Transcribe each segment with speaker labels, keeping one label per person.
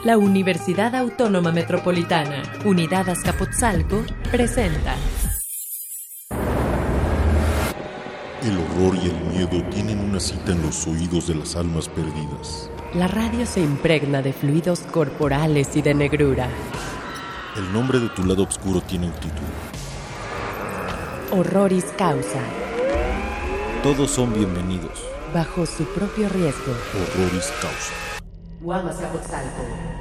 Speaker 1: La Universidad Autónoma Metropolitana, Unidad Azcapotzalco, presenta.
Speaker 2: El horror y el miedo tienen una cita en los oídos de las almas perdidas.
Speaker 1: La radio se impregna de fluidos corporales y de negrura.
Speaker 2: El nombre de tu lado oscuro tiene un título.
Speaker 1: Horroris causa.
Speaker 2: Todos son bienvenidos.
Speaker 1: Bajo su propio riesgo.
Speaker 2: Horroris causa.
Speaker 1: UAM Azcapotzalco.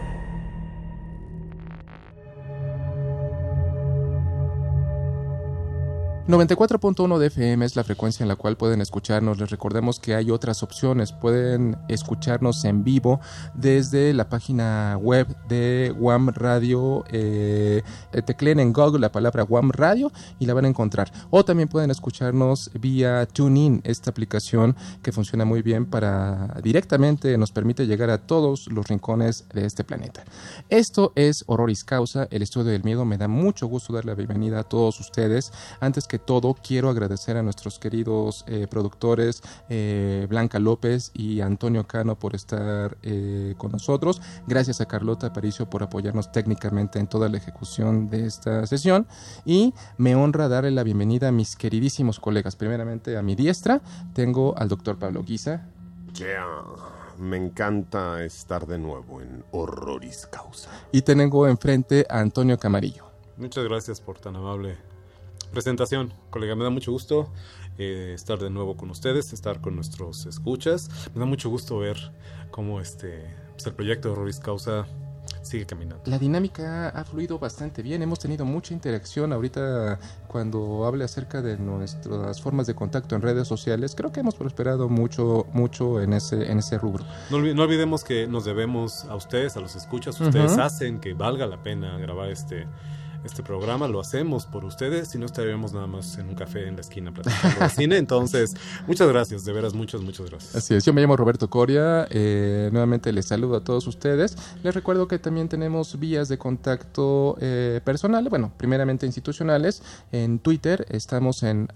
Speaker 3: 94.1 de FM es la frecuencia en la cual pueden escucharnos. Les recordemos que hay otras opciones. Pueden escucharnos en vivo desde la página web de UAM Radio. Tecleen en Google la palabra UAM Radio y la van a encontrar. O también pueden escucharnos vía TuneIn, esta aplicación que funciona muy bien para directamente nos permite llegar a todos los rincones de este planeta. Esto es Horroris Causa, el estudio del miedo. Me da mucho gusto dar la bienvenida a todos ustedes. Antes que todo, quiero agradecer a nuestros queridos productores Blanca López y Antonio Cano por estar con nosotros. Gracias a Carlota Aparicio por apoyarnos técnicamente en toda la ejecución de esta sesión. Y me honra darle la bienvenida a mis queridísimos colegas. Primeramente, a mi diestra tengo al doctor Pablo Guisa.
Speaker 4: Me encanta estar de nuevo en Horroris Causa.
Speaker 3: Y tengo enfrente a Antonio Camarillo.
Speaker 5: Muchas gracias por tan amable presentación, colega. Me da mucho gusto estar de nuevo con ustedes, estar con nuestros escuchas. Me da mucho gusto ver cómo el proyecto de Horroris Causa sigue caminando.
Speaker 3: La dinámica ha fluido bastante bien, hemos tenido mucha interacción. Ahorita, cuando hable acerca de nuestras formas de contacto en redes sociales, creo que hemos prosperado mucho en ese rubro.
Speaker 5: No olvidemos que nos debemos a ustedes, a los escuchas. Ustedes hacen que valga la pena grabar este programa, lo hacemos por ustedes, si no estaríamos nada más en un café en la esquina platicando de cine. Entonces, muchas gracias, de veras, muchas gracias.
Speaker 3: Así es, yo me llamo Roberto Coria, nuevamente les saludo a todos ustedes. Les recuerdo que también tenemos vías de contacto personal, bueno, primeramente institucionales. En Twitter estamos en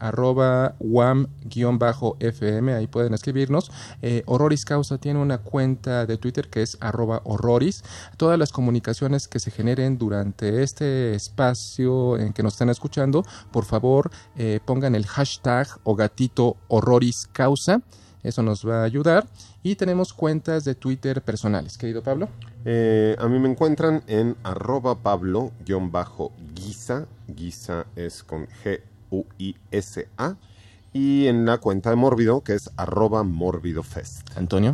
Speaker 3: @wam_fm, ahí pueden escribirnos. Horroris Causa tiene una cuenta de Twitter que es @horroris. Todas las comunicaciones que se generen durante este espacio en que nos están escuchando, por favor pongan el hashtag o gatito Horroris Causa, eso nos va a ayudar. Y tenemos cuentas de Twitter personales. Querido Pablo,
Speaker 4: a mí me encuentran en @pablo_guisa, guisa es con Guisa, y en la cuenta de Mórbido, que es @morbidofest.
Speaker 3: Antonio,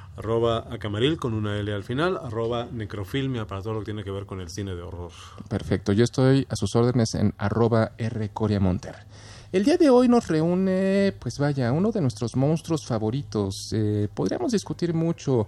Speaker 5: @acamaril con una L al final, @necrofilmia para todo lo que tiene que ver con el cine de horror.
Speaker 3: Perfecto, yo estoy a sus órdenes en @rcoriamonter. El día de hoy nos reúne, pues vaya, uno de nuestros monstruos favoritos. Podríamos discutir mucho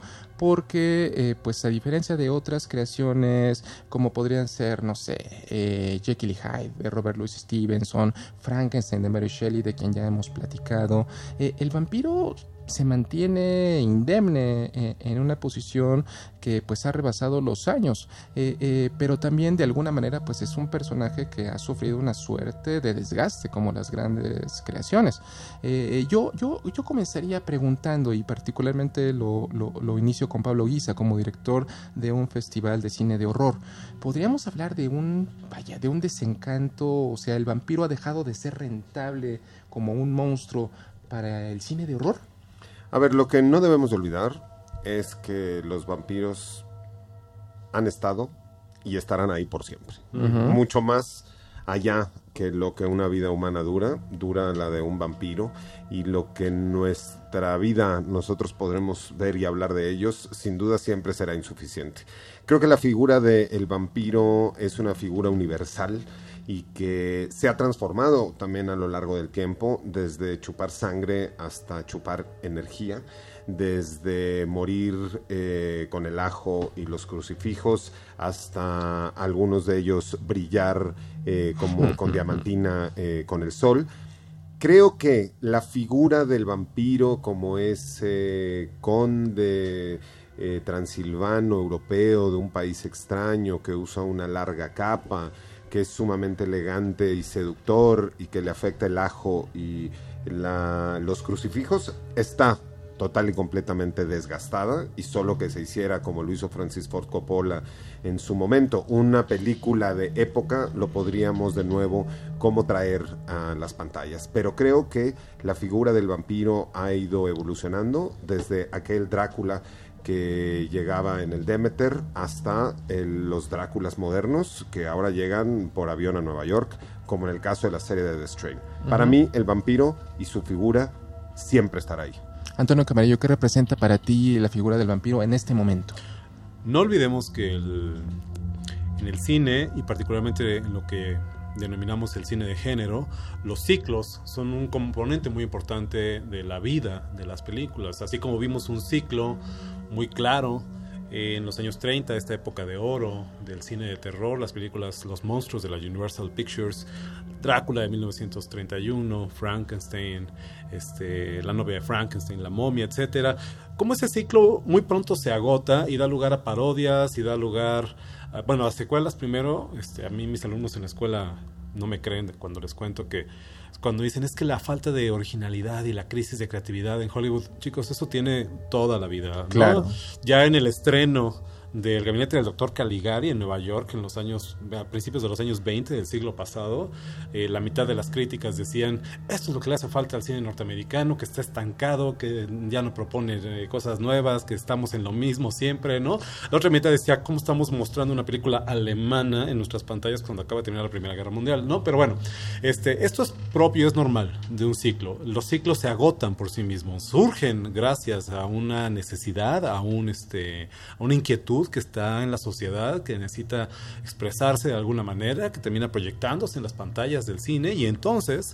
Speaker 3: porque, pues a diferencia de otras creaciones, como podrían ser, no sé, Jekyll y Hyde de Robert Louis Stevenson, Frankenstein de Mary Shelley, de quien ya hemos platicado, el vampiro se mantiene indemne en una posición que pues ha rebasado los años, pero también de alguna manera pues es un personaje que ha sufrido una suerte de desgaste como las grandes creaciones. Yo comenzaría preguntando, y particularmente lo inicio con Pablo Guisa como director de un festival de cine de horror. ¿Podríamos hablar de un desencanto? O sea, ¿el vampiro ha dejado de ser rentable como un monstruo para el cine de horror?
Speaker 4: A ver, lo que no debemos olvidar es que los vampiros han estado y estarán ahí por siempre. Mucho más allá que lo que una vida humana dura la de un vampiro, y lo que en nuestra vida nosotros podremos ver y hablar de ellos, sin duda siempre será insuficiente. Creo que la figura del vampiro es una figura universal y que se ha transformado también a lo largo del tiempo, desde chupar sangre hasta chupar energía, desde morir con el ajo y los crucifijos hasta algunos de ellos brillar como con diamantina con el sol. Creo que la figura del vampiro como ese conde transilvano europeo de un país extraño que usa una larga capa, que es sumamente elegante y seductor y que le afecta el ajo y los crucifijos, está total y completamente desgastada, y solo que se hiciera, como lo hizo Francis Ford Coppola en su momento, una película de época, lo podríamos de nuevo como traer a las pantallas. Pero creo que la figura del vampiro ha ido evolucionando desde aquel Drácula que llegaba en el Demeter hasta los Dráculas modernos que ahora llegan por avión a Nueva York, como en el caso de la serie de The Strain. Para mí, el vampiro y su figura siempre estará ahí.
Speaker 3: Antonio Camarillo, ¿qué representa para ti la figura del vampiro en este momento?
Speaker 5: No olvidemos que en el cine, y particularmente en lo que denominamos el cine de género, los ciclos son un componente muy importante de la vida de las películas. Así como vimos un ciclo muy claro en los años 30, esta época de oro del cine de terror, las películas Los monstruos de la Universal Pictures, Drácula de 1931, Frankenstein, La novia de Frankenstein, La momia, etcétera. Como ese ciclo muy pronto se agota y da lugar a parodias y da lugar a secuelas primero. A mí mis alumnos en la escuela no me creen cuando les cuento que cuando dicen es que la falta de originalidad y la crisis de creatividad en Hollywood, chicos, eso tiene toda la vida, ¿no?
Speaker 3: Claro.
Speaker 5: Ya en el estreno del gabinete del doctor Caligari en Nueva York a principios de los años 20 del siglo pasado, la mitad de las críticas decían esto es lo que le hace falta al cine norteamericano, que está estancado, que ya no propone cosas nuevas, que estamos en lo mismo siempre, ¿no? La otra mitad decía cómo estamos mostrando una película alemana en nuestras pantallas cuando acaba de terminar la Primera Guerra Mundial, ¿no? Pero bueno, esto es propio, es normal de un ciclo. Los ciclos se agotan por sí mismos, surgen gracias a una necesidad, a una inquietud que está en la sociedad, que necesita expresarse de alguna manera, que termina proyectándose en las pantallas del cine, y entonces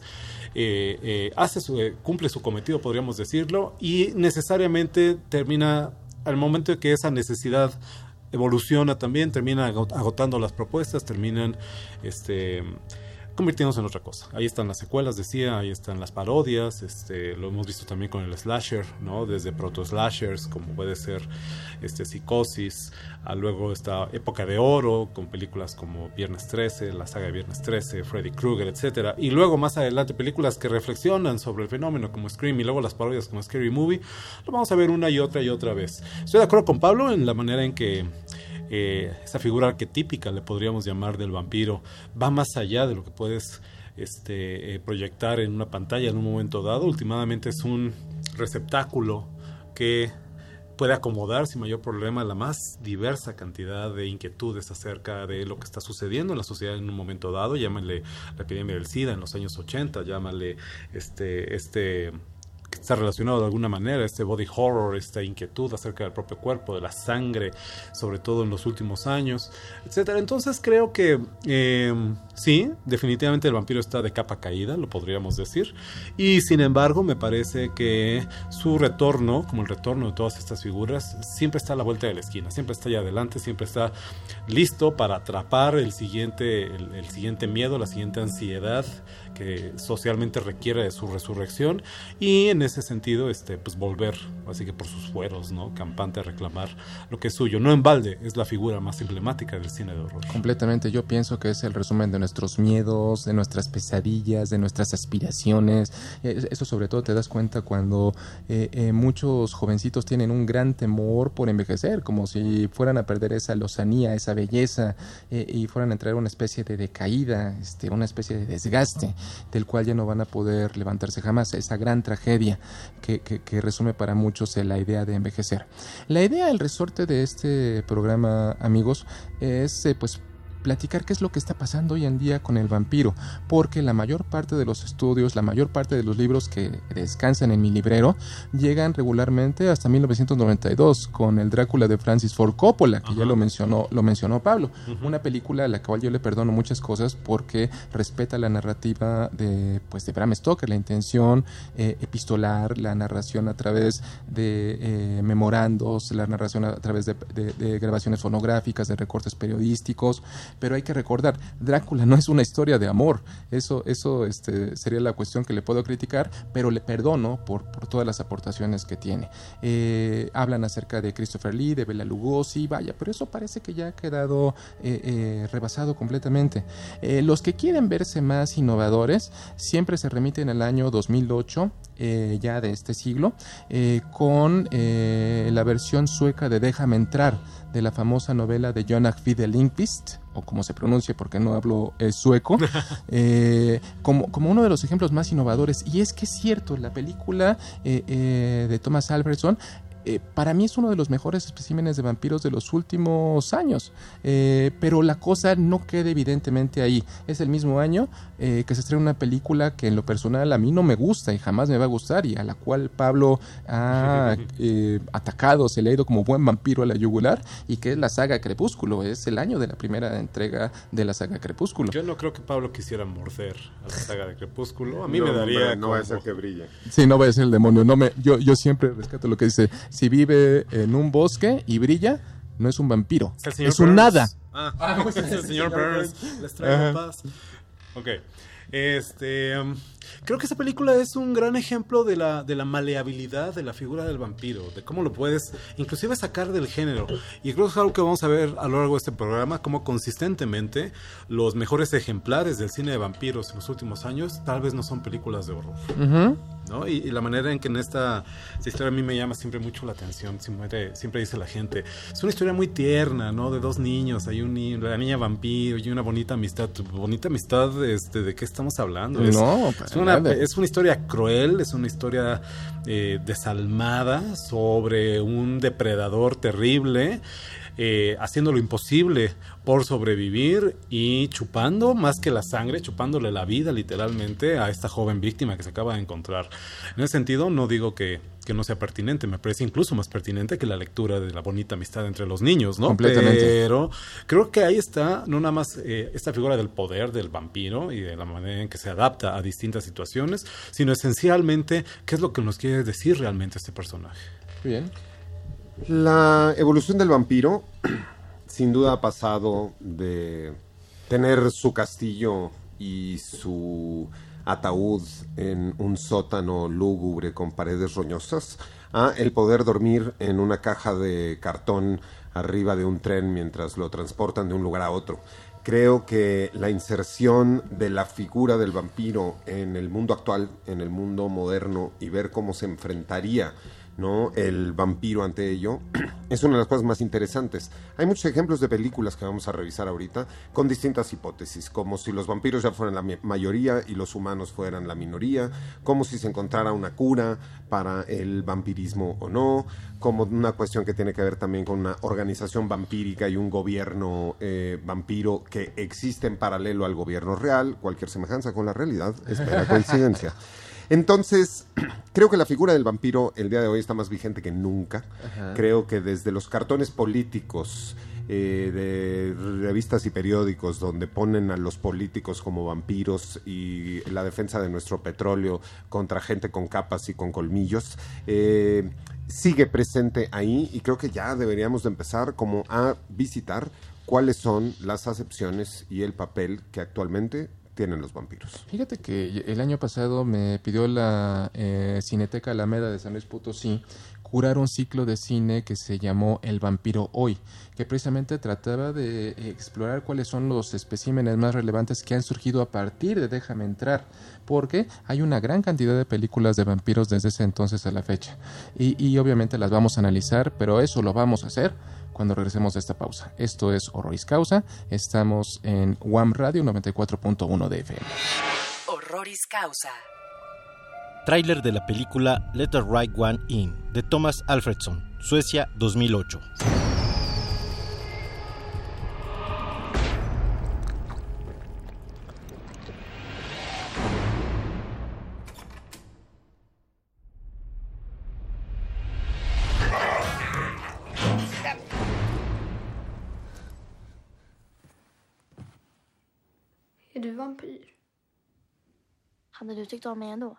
Speaker 5: cumple su cometido, podríamos decirlo, y necesariamente termina, al momento de que esa necesidad evoluciona también, termina agotando las propuestas, terminan convirtiéndose en otra cosa. Ahí están las secuelas, decía, ahí están las parodias, lo hemos visto también con el slasher, ¿no? Desde proto-slashers, como puede ser Psicosis, a luego esta época de oro, con películas como Viernes 13, la saga de Viernes 13, Freddy Krueger, etcétera, y luego más adelante películas que reflexionan sobre el fenómeno como Scream, y luego las parodias como Scary Movie. Lo vamos a ver una y otra vez. Estoy de acuerdo con Pablo en la manera en que esa figura arquetípica, le podríamos llamar, del vampiro, va más allá de lo que puedes proyectar en una pantalla en un momento dado. Últimamente es un receptáculo que puede acomodar sin mayor problema la más diversa cantidad de inquietudes acerca de lo que está sucediendo en la sociedad en un momento dado. Llámale la epidemia del SIDA en los años 80, llámale que está relacionado de alguna manera, body horror, esta inquietud acerca del propio cuerpo, de la sangre, sobre todo en los últimos años, etcétera. Entonces creo que sí, definitivamente el vampiro está de capa caída, lo podríamos decir, y sin embargo me parece que su retorno, como el retorno de todas estas figuras, siempre está a la vuelta de la esquina, siempre está allá adelante, siempre está listo para atrapar el siguiente miedo, la siguiente ansiedad que socialmente requiere de su resurrección, y en ese sentido pues volver, así que por sus fueros, ¿no?, campante a reclamar lo que es suyo. No en balde es la figura más emblemática del cine de horror.
Speaker 3: Completamente, yo pienso que es el resumen de nuestros miedos, de nuestras pesadillas, de nuestras aspiraciones. Eso sobre todo te das cuenta cuando muchos jovencitos tienen un gran temor por envejecer, como si fueran a perder esa lozanía, esa belleza, y fueran a entrar en una especie de decaída, una especie de desgaste del cual ya no van a poder levantarse jamás. Esa gran tragedia que resume para muchos la idea de envejecer. La idea, el resorte de este programa, amigos, es pues platicar qué es lo que está pasando hoy en día con el vampiro, porque la mayor parte de los estudios, la mayor parte de los libros que descansan en mi librero llegan regularmente hasta 1992 con el Drácula de Francis Ford Coppola, que ya lo mencionó Pablo. Una película a la cual yo le perdono muchas cosas porque respeta la narrativa de Bram Stoker, la intención epistolar, la narración a través de memorandos, la narración a través de grabaciones fonográficas, de recortes periodísticos. Pero hay que recordar, Drácula no es una historia de amor. Eso sería la cuestión que le puedo criticar, pero le perdono por todas las aportaciones que tiene. Hablan acerca de Christopher Lee, de Bela Lugosi, vaya, pero eso parece que ya ha quedado rebasado completamente. Los que quieren verse más innovadores siempre se remiten al año 2008 ya de este siglo, con la versión sueca de Déjame entrar, de la famosa novela de John Ajvide Lindqvist, o como se pronuncia porque no hablo sueco, como uno de los ejemplos más innovadores. Y es que es cierto, la película de Thomas Alfredson para mí es uno de los mejores especímenes de vampiros de los últimos años, pero la cosa no queda evidentemente ahí. Es el mismo año que se estrena una película que en lo personal a mí no me gusta y jamás me va a gustar, y a la cual Pablo ha atacado, se le ha ido como buen vampiro a la yugular, y que es la saga Crepúsculo. Es el año de la primera entrega de la saga Crepúsculo.
Speaker 5: Yo no creo que Pablo quisiera morder a la saga de Crepúsculo. A mí me daría...
Speaker 4: No va a ser que brille.
Speaker 3: Sí, no va a ser el demonio. Yo siempre rescato lo que dice. Si vive en un bosque y brilla, no es un vampiro, es un nada.
Speaker 5: Es el señor Burns. Les traigo paz. Ok. Creo que esa película es un gran ejemplo de la maleabilidad de la figura del vampiro, de cómo lo puedes inclusive sacar del género. Y creo que es algo que vamos a ver a lo largo de este programa, cómo consistentemente los mejores ejemplares del cine de vampiros en los últimos años tal vez no son películas de horror. ¿No? Y la manera en que en esta historia a mí me llama siempre mucho la atención, siempre dice la gente, es una historia muy tierna, ¿no? De dos niños, hay un niño, la niña vampiro y una bonita amistad. ¿Bonita amistad? ¿De qué estamos hablando? Es una historia cruel, es una historia desalmada sobre un depredador terrible, haciendo lo imposible por sobrevivir y chupando más que la sangre, chupándole la vida literalmente a esta joven víctima que se acaba de encontrar. En ese sentido no digo que no sea pertinente, me parece incluso más pertinente que la lectura de la bonita amistad entre los niños, ¿no?
Speaker 3: Completamente.
Speaker 5: Pero creo que ahí está no nada más esta figura del poder del vampiro y de la manera en que se adapta a distintas situaciones, sino esencialmente qué es lo que nos quiere decir realmente este personaje.
Speaker 3: Bien.
Speaker 4: La evolución del vampiro sin duda ha pasado de tener su castillo y su ataúd en un sótano lúgubre con paredes roñosas a el poder dormir en una caja de cartón arriba de un tren mientras lo transportan de un lugar a otro. Creo que la inserción de la figura del vampiro en el mundo actual, en el mundo moderno, y ver cómo se enfrentaría, ¿no?, el vampiro ante ello, es una de las cosas más interesantes. Hay muchos ejemplos de películas que vamos a revisar ahorita con distintas hipótesis, como si los vampiros ya fueran la mayoría y los humanos fueran la minoría, como si se encontrara una cura para el vampirismo o no, como una cuestión que tiene que ver también con una organización vampírica y un gobierno vampiro que existe en paralelo al gobierno real. Cualquier semejanza con la realidad es mera coincidencia. Entonces, creo que la figura del vampiro el día de hoy está más vigente que nunca. Ajá. Creo que desde los cartones políticos de revistas y periódicos donde ponen a los políticos como vampiros y la defensa de nuestro petróleo contra gente con capas y con colmillos, sigue presente ahí, y creo que ya deberíamos de empezar como a visitar cuáles son las acepciones y el papel que actualmente tienen los vampiros.
Speaker 3: Fíjate que el año pasado me pidió la Cineteca Alameda de San Luis Potosí curar un ciclo de cine que se llamó El Vampiro Hoy, que precisamente trataba de explorar cuáles son los especímenes más relevantes que han surgido a partir de Déjame entrar, porque hay una gran cantidad de películas de vampiros desde ese entonces a la fecha, y obviamente las vamos a analizar, pero eso lo vamos a hacer cuando regresemos de esta pausa. Esto es Horroris Causa, estamos en WAM Radio 94.1 de FM.
Speaker 1: Horroris Causa.
Speaker 6: Tráiler de la película Let the Right One In, de Thomas Alfredson, Suecia, 2008.
Speaker 7: Är du vampyr?
Speaker 8: Hade du tyckt om mig ändå?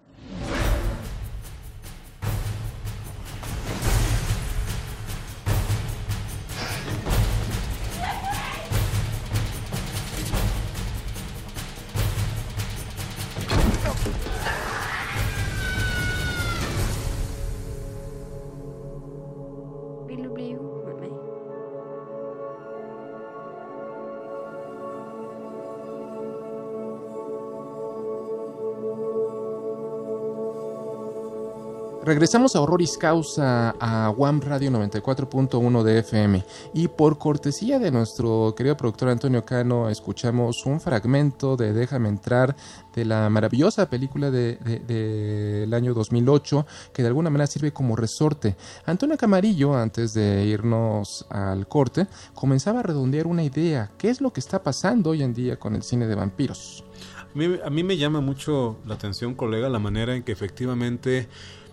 Speaker 7: Vill du bli ihop med mig?
Speaker 3: Regresamos a Horroris Causa, a WAM Radio 94.1 de FM, y por cortesía de nuestro querido productor Antonio Cano escuchamos un fragmento de Déjame Entrar, de la maravillosa película del año 2008, que de alguna manera sirve como resorte. Antonio Camarillo, antes de irnos al corte, comenzaba a redondear una idea: ¿qué es lo que está pasando hoy en día con el cine de vampiros?
Speaker 5: A mí me llama mucho la atención, colega, la manera en que efectivamente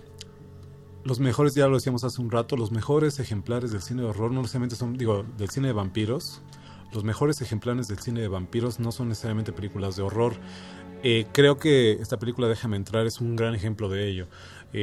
Speaker 5: los mejores, ya lo decíamos hace un rato, los mejores ejemplares del cine de horror no necesariamente son, del cine de vampiros. Los mejores ejemplares del cine de vampiros no son necesariamente películas de horror. Creo que esta película Déjame Entrar es un gran ejemplo de ello.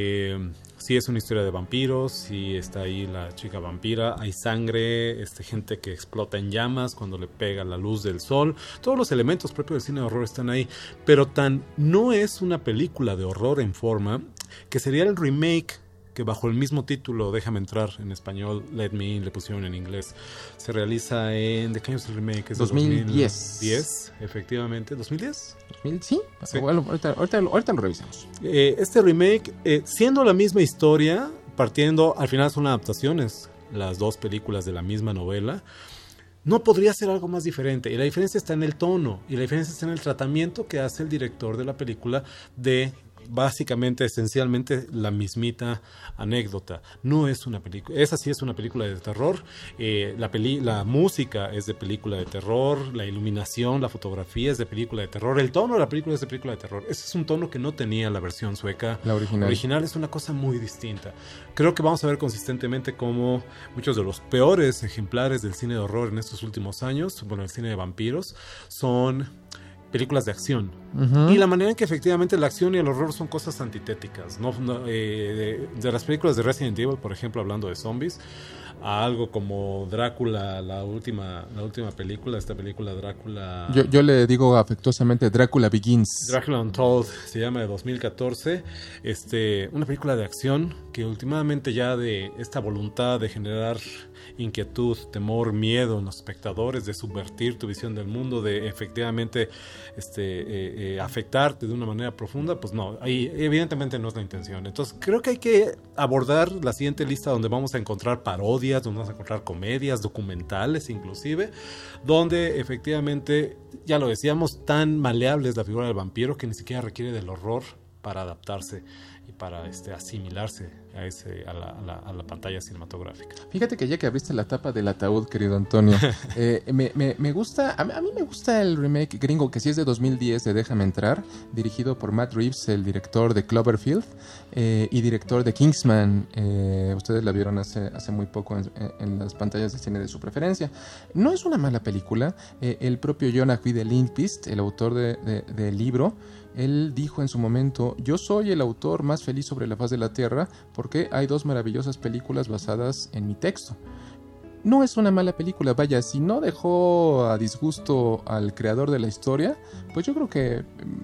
Speaker 5: Sí es una historia de vampiros, sí está ahí la chica vampira, hay sangre, gente que explota en llamas cuando le pega la luz del sol. Todos los elementos propios del cine de horror están ahí, pero no es una película de horror en forma, que sería el remake que bajo el mismo título, Déjame Entrar, en español, Let Me In, le pusieron en inglés. Se realiza en... ¿De qué año es el remake? Es
Speaker 3: 2010.
Speaker 5: 2010, efectivamente. ¿2010?
Speaker 3: Sí. Bueno, ahorita lo revisamos.
Speaker 5: Este remake, siendo la misma historia, partiendo, al final son adaptaciones, las dos películas de la misma novela, no podría ser algo más diferente. Y la diferencia está en el tono, y la diferencia está en el tratamiento que hace el director de la película de... básicamente, esencialmente, la mismita anécdota. No es una película, esa sí es una película de terror. La música es de película de terror, la iluminación, la fotografía es de película de terror, el tono de la película es de película de terror. Ese es un tono que no tenía la versión sueca.
Speaker 3: La original
Speaker 5: es una cosa muy distinta. Creo que vamos a ver consistentemente cómo muchos de los peores ejemplares del cine de horror en estos últimos años, bueno, el cine de vampiros, son películas de acción. Uh-huh. Y la manera en que efectivamente la acción y el horror son cosas antitéticas, de las películas de Resident Evil, por ejemplo, hablando de zombies, a algo como Drácula, la última película, esta película Drácula...
Speaker 3: Yo le digo afectuosamente Drácula Begins.
Speaker 5: Drácula Untold, se llama, de 2014. Una película de acción que últimamente ya de esta voluntad de generar inquietud, temor, miedo en los espectadores, de subvertir tu visión del mundo, de efectivamente afectarte de una manera profunda, pues no, ahí evidentemente no es la intención. Entonces creo que hay que abordar la siguiente lista, donde vamos a encontrar parodias, donde vamos a encontrar comedias, documentales inclusive, donde efectivamente, ya lo decíamos, tan maleable es la figura del vampiro que ni siquiera requiere del horror para adaptarse y para asimilarse a la pantalla cinematográfica.
Speaker 3: Fíjate que ya que abriste la tapa del ataúd, querido Antonio, me gusta, a mí me gusta el remake gringo, que sí es de 2010, de Déjame Entrar, dirigido por Matt Reeves, el director de Cloverfield y director de Kingsman. Ustedes la vieron hace muy poco en las pantallas de cine de su preferencia. No es una mala película. El propio Jonah Lindqvist, el autor del libro, él dijo en su momento: yo soy el autor más feliz sobre la faz de la tierra porque hay dos maravillosas películas basadas en mi texto. No es una mala película, vaya, si no dejó a disgusto al creador de la historia, pues yo creo que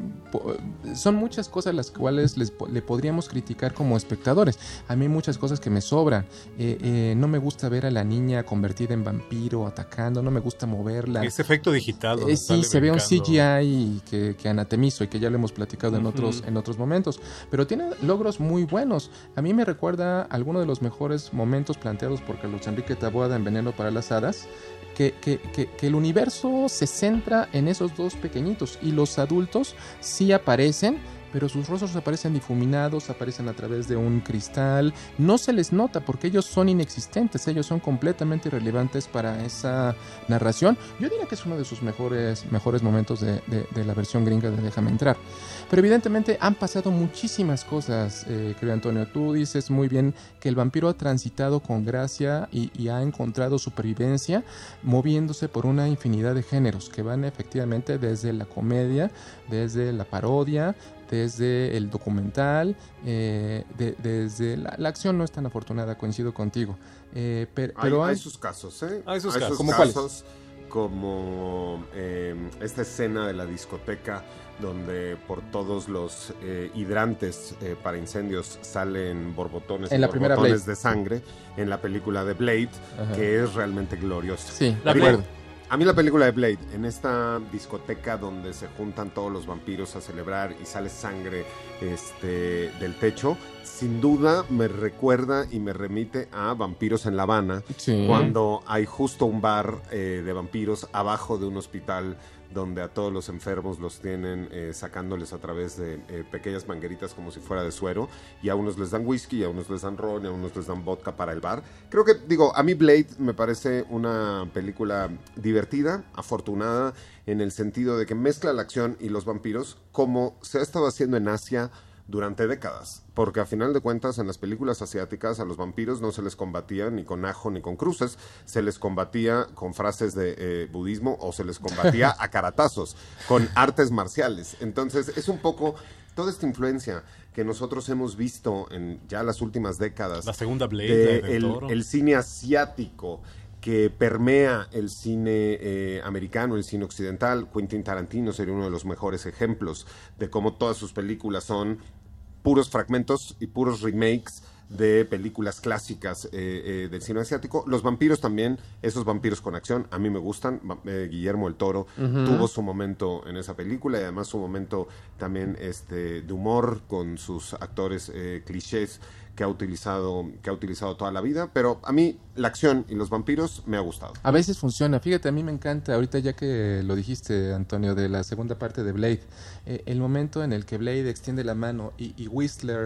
Speaker 3: son muchas cosas las cuales le podríamos criticar como espectadores. A mí hay muchas cosas que me sobran. No me gusta ver a la niña convertida en vampiro atacando, no me gusta moverla.
Speaker 5: Ese efecto digital.
Speaker 3: Sí, se ve un CGI que anatemizo y que ya lo hemos platicado en otros momentos. Pero tiene logros muy buenos. A mí me recuerda alguno de los mejores momentos planteados por Carlos Enrique Taboada en Veneno para las Hadas, que el universo se centra en esos dos pequeñitos y los adultos sí aparecen, pero sus rostros aparecen difuminados, aparecen a través de un cristal, no se les nota porque ellos son inexistentes, ellos son completamente irrelevantes para esa narración. Yo diría que es uno de sus mejores momentos de la versión gringa de Déjame Entrar. Pero evidentemente han pasado muchísimas cosas, querido Antonio. Tú dices muy bien que el vampiro ha transitado con gracia y ha encontrado supervivencia moviéndose por una infinidad de géneros que van efectivamente desde la comedia, desde la parodia, desde el documental, desde la acción no es tan afortunada, coincido contigo. Pero
Speaker 4: hay sus casos, ¿eh?
Speaker 5: Hay sus casos.
Speaker 3: ¿Cómo
Speaker 4: casos, como esta escena de la discoteca donde por todos los hidrantes para incendios salen borbotones de sangre, en la película de Blade, que es realmente gloriosa.
Speaker 3: Sí, de acuerdo.
Speaker 4: A mí la película de Blade, en esta discoteca donde se juntan todos los vampiros a celebrar y sale sangre del techo, sin duda me recuerda y me remite a Vampiros en La Habana,
Speaker 3: Sí.
Speaker 4: cuando hay justo un bar de vampiros abajo de un hospital donde a todos los enfermos los tienen sacándoles a través de pequeñas mangueritas como si fuera de suero, y a unos les dan whisky, y a unos les dan ron, y a unos les dan vodka para el bar. Creo que, a mí Blade me parece una película divertida, afortunada, en el sentido de que mezcla la acción y los vampiros, como se ha estado haciendo en Asia durante décadas, porque a final de cuentas en las películas asiáticas a los vampiros no se les combatía ni con ajo ni con cruces, se les combatía con frases de budismo, o se les combatía a caratazos, con artes marciales. Entonces es un poco toda esta influencia que nosotros hemos visto en ya las últimas décadas,
Speaker 5: la segunda Blade,
Speaker 4: el cine asiático que permea el cine americano, el cine occidental. Quentin Tarantino sería uno de los mejores ejemplos de cómo todas sus películas son puros fragmentos y puros remakes de películas clásicas del cine asiático. Los vampiros también, esos vampiros con acción, a mí me gustan. Guillermo del Toro tuvo su momento en esa película, y además su momento también de humor con sus actores clichés que ha utilizado toda la vida, pero a mí la acción y los vampiros me ha gustado.
Speaker 3: A veces funciona. Fíjate, a mí me encanta, ahorita ya que lo dijiste, Antonio, de la segunda parte de Blade, el momento en el que Blade extiende la mano y Whistler,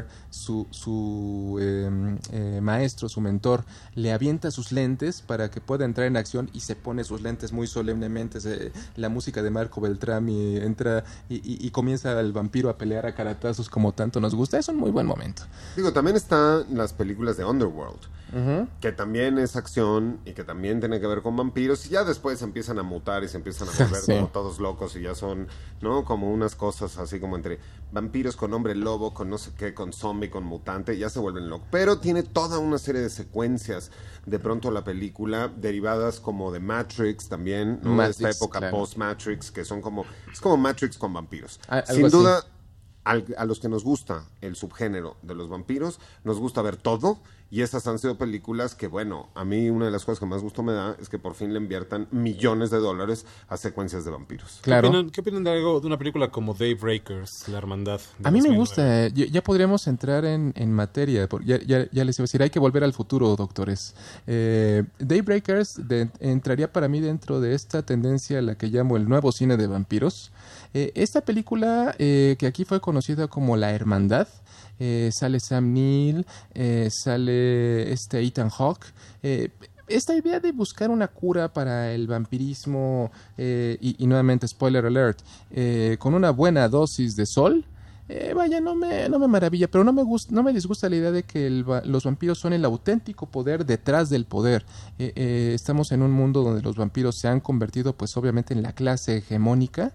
Speaker 3: su maestro, su mentor, le avienta sus lentes para que pueda entrar en acción, y se pone sus lentes muy solemnemente, la música de Marco Beltrami entra y comienza el vampiro a pelear a caratazos como tanto nos gusta. Es un muy buen momento.
Speaker 4: También están las películas de Underworld, que también es acción y que también tiene que ver con vampiros, y ya después empiezan a mutar y se empiezan a volver como todos locos, y ya son, ¿no?, como unas cosas así como entre vampiros con hombre lobo, con no sé qué, con zombie, con mutante, ya se vuelven locos. Pero tiene toda una serie de secuencias de pronto la película, derivadas como de Matrix también, ¿no?
Speaker 3: Matrix,
Speaker 4: esta época
Speaker 3: claro.
Speaker 4: post-Matrix, que son como, es como Matrix con vampiros.
Speaker 3: Sin
Speaker 4: duda, a los que nos gusta el subgénero de los vampiros, nos gusta ver todo, y esas han sido películas que, bueno, a mí una de las cosas que más gusto me da es que por fin le inviertan millones de dólares a secuencias de vampiros.
Speaker 3: Claro.
Speaker 5: ¿Qué opinan de una película como Daybreakers, La Hermandad?
Speaker 3: A mí me gusta, ya podríamos entrar en materia, ya les iba a decir, hay que volver al futuro, doctores. Daybreakers entraría para mí dentro de esta tendencia a la que llamo el nuevo cine de vampiros. Esta película, que aquí fue conocida como La Hermandad, sale Sam Neill, sale Ethan Hawke. Esta idea de buscar una cura para el vampirismo, y nuevamente spoiler alert, con una buena dosis de sol, no me maravilla, pero no me disgusta la idea de que los vampiros son el auténtico poder detrás del poder. Estamos en un mundo donde los vampiros se han convertido, pues obviamente, en la clase hegemónica,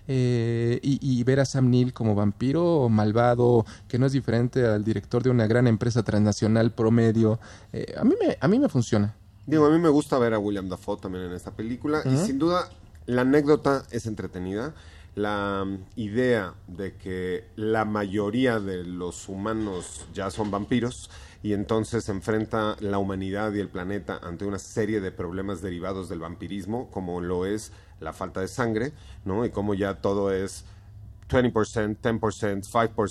Speaker 3: y ver a Sam Neill como vampiro malvado, que no es diferente al director de una gran empresa transnacional promedio, a mí me funciona.
Speaker 4: A mí me gusta ver a William Dafoe también en esta película, y sin duda la anécdota es entretenida. La idea de que la mayoría de los humanos ya son vampiros, y entonces se enfrenta la humanidad y el planeta ante una serie de problemas derivados del vampirismo, como lo es la falta de sangre, ¿no? Y como ya todo es 20%, 10%,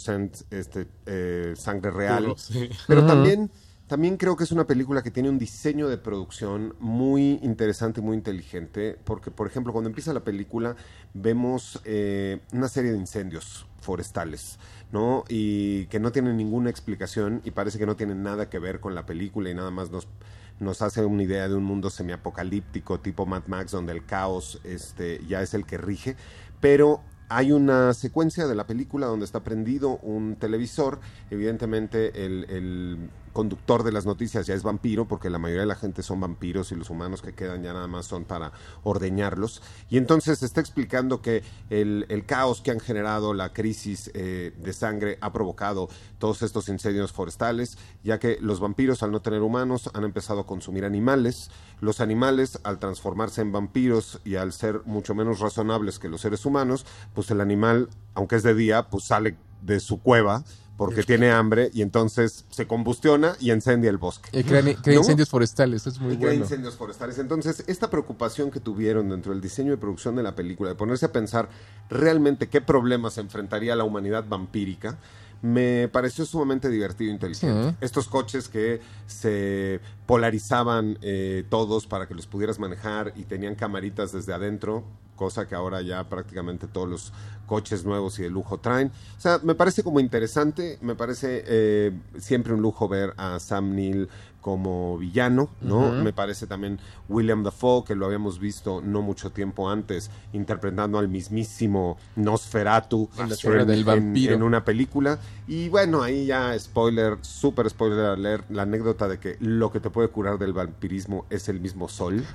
Speaker 4: 5% sangre real.
Speaker 5: Puro, sí.
Speaker 4: Pero también creo que es una película que tiene un diseño de producción muy interesante y muy inteligente, porque, por ejemplo, cuando empieza la película vemos una serie de incendios forestales, ¿no? Y que no tienen ninguna explicación, y parece que no tienen nada que ver con la película, y nada más nos hace una idea de un mundo semiapocalíptico tipo Mad Max, donde el caos ya es el que rige. Pero hay una secuencia de la película donde está prendido un televisor. Evidentemente el conductor de las noticias ya es vampiro, porque la mayoría de la gente son vampiros, y los humanos que quedan ya nada más son para ordeñarlos. Y entonces se está explicando que el caos que han generado, la crisis de sangre, ha provocado todos estos incendios forestales, ya que los vampiros, al no tener humanos, han empezado a consumir animales. Los animales, al transformarse en vampiros y al ser mucho menos razonables que los seres humanos, pues el animal, aunque es de día, pues sale de su cueva porque tiene hambre y entonces se combustiona y incendia el bosque.
Speaker 3: Crea
Speaker 4: ¿No?
Speaker 3: incendios forestales, es muy
Speaker 4: Y crea
Speaker 3: bueno.
Speaker 4: incendios forestales. Entonces, esta preocupación que tuvieron dentro del diseño de producción de la película, de ponerse a pensar realmente qué problemas enfrentaría la humanidad vampírica, me pareció sumamente divertido e inteligente.
Speaker 3: Sí.
Speaker 4: Estos coches que se polarizaban todos para que los pudieras manejar y tenían camaritas desde adentro, cosa que ahora ya prácticamente todos los coches nuevos y de lujo traen. O sea, me parece como interesante, me parece siempre un lujo ver a Sam Neill como villano, ¿no? Me parece también William Dafoe, que lo habíamos visto no mucho tiempo antes, interpretando al mismísimo Nosferatu
Speaker 3: del vampiro.
Speaker 4: en una película. Y bueno, ahí ya super spoiler alert, la anécdota de que lo que te puede curar del vampirismo es el mismo sol.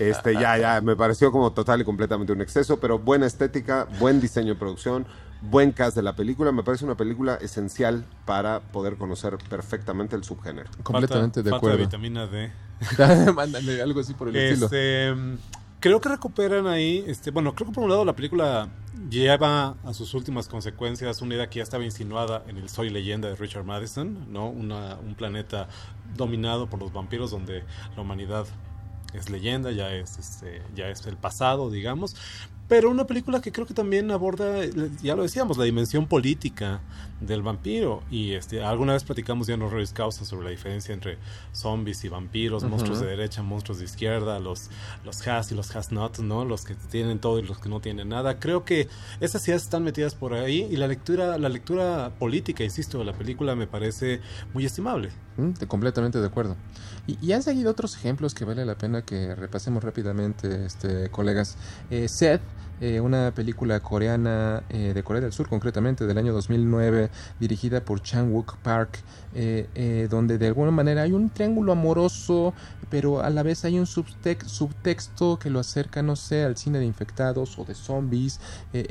Speaker 4: Ya me pareció como total y completamente un exceso, pero buena estética, buen diseño de producción, buen cast de la película. Me parece una película esencial para poder conocer perfectamente el subgénero.
Speaker 3: Completamente de
Speaker 5: falta
Speaker 3: acuerdo.
Speaker 5: de vitamina D.
Speaker 3: Mándale algo así por el estilo.
Speaker 5: Creo que recuperan ahí, creo que por un lado la película lleva a sus últimas consecuencias una idea que ya estaba insinuada en el Soy Leyenda de Richard Madison, ¿no? Un planeta dominado por los vampiros donde la humanidad es leyenda, ya es el pasado, digamos. Pero una película que creo que también aborda, ya lo decíamos, la dimensión política del vampiro. Y alguna vez platicamos ya en Horroris Causa sobre la diferencia entre zombies y vampiros, monstruos de derecha, monstruos de izquierda, los has y los has not, ¿no? Los que tienen todo y los que no tienen nada. Creo que esas ideas están metidas por ahí y la lectura política, insisto, de la película me parece muy estimable.
Speaker 3: Completamente de acuerdo. Y han seguido otros ejemplos que vale la pena que repasemos rápidamente, colegas. Seth, una película coreana de Corea del Sur, concretamente del año 2009, dirigida por Chan-wook Park, donde de alguna manera hay un triángulo amoroso, pero a la vez hay un subtexto que lo acerca, no sé, al cine de infectados o de zombies,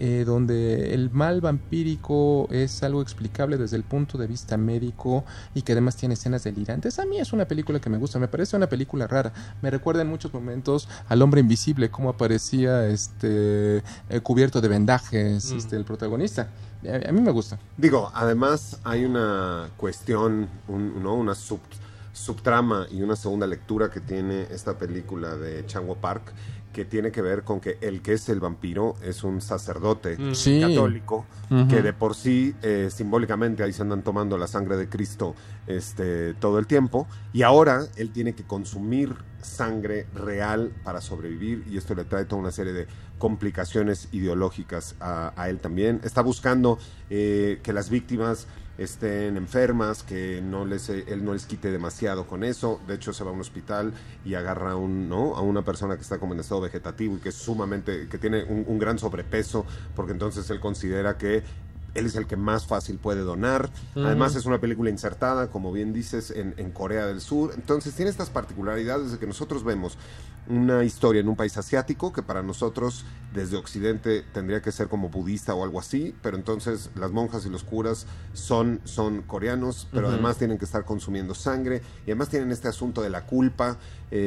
Speaker 3: donde el mal vampírico es algo explicable desde el punto de vista médico y que además tiene escenas delirantes. A mí es una película que me gusta, me parece una película rara, me recuerda en muchos momentos al Hombre Invisible, cómo aparecía cubierto de vendajes el protagonista. A mí me gusta.
Speaker 4: Digo, además hay una cuestión, una subtrama y una segunda lectura que tiene esta película de Chan-wook Park, que tiene que ver con que el que es el vampiro es un sacerdote católico, que de por sí simbólicamente ahí se andan tomando la sangre de Cristo todo el tiempo, y ahora él tiene que consumir sangre real para sobrevivir, y esto le trae toda una serie de complicaciones ideológicas a él también. Está buscando que las víctimas estén enfermas, que él no les quite demasiado con eso. De hecho, se va a un hospital y agarra a una persona que está como en estado vegetativo y que es que tiene un gran sobrepeso, porque entonces él considera que él es el que más fácil puede donar. Además es una película insertada, como bien dices, en Corea del Sur. Entonces tiene estas particularidades de que nosotros vemos una historia en un país asiático que para nosotros desde Occidente tendría que ser como budista o algo así, pero entonces las monjas y los curas son coreanos, pero además tienen que estar consumiendo sangre, y además tienen este asunto de la culpa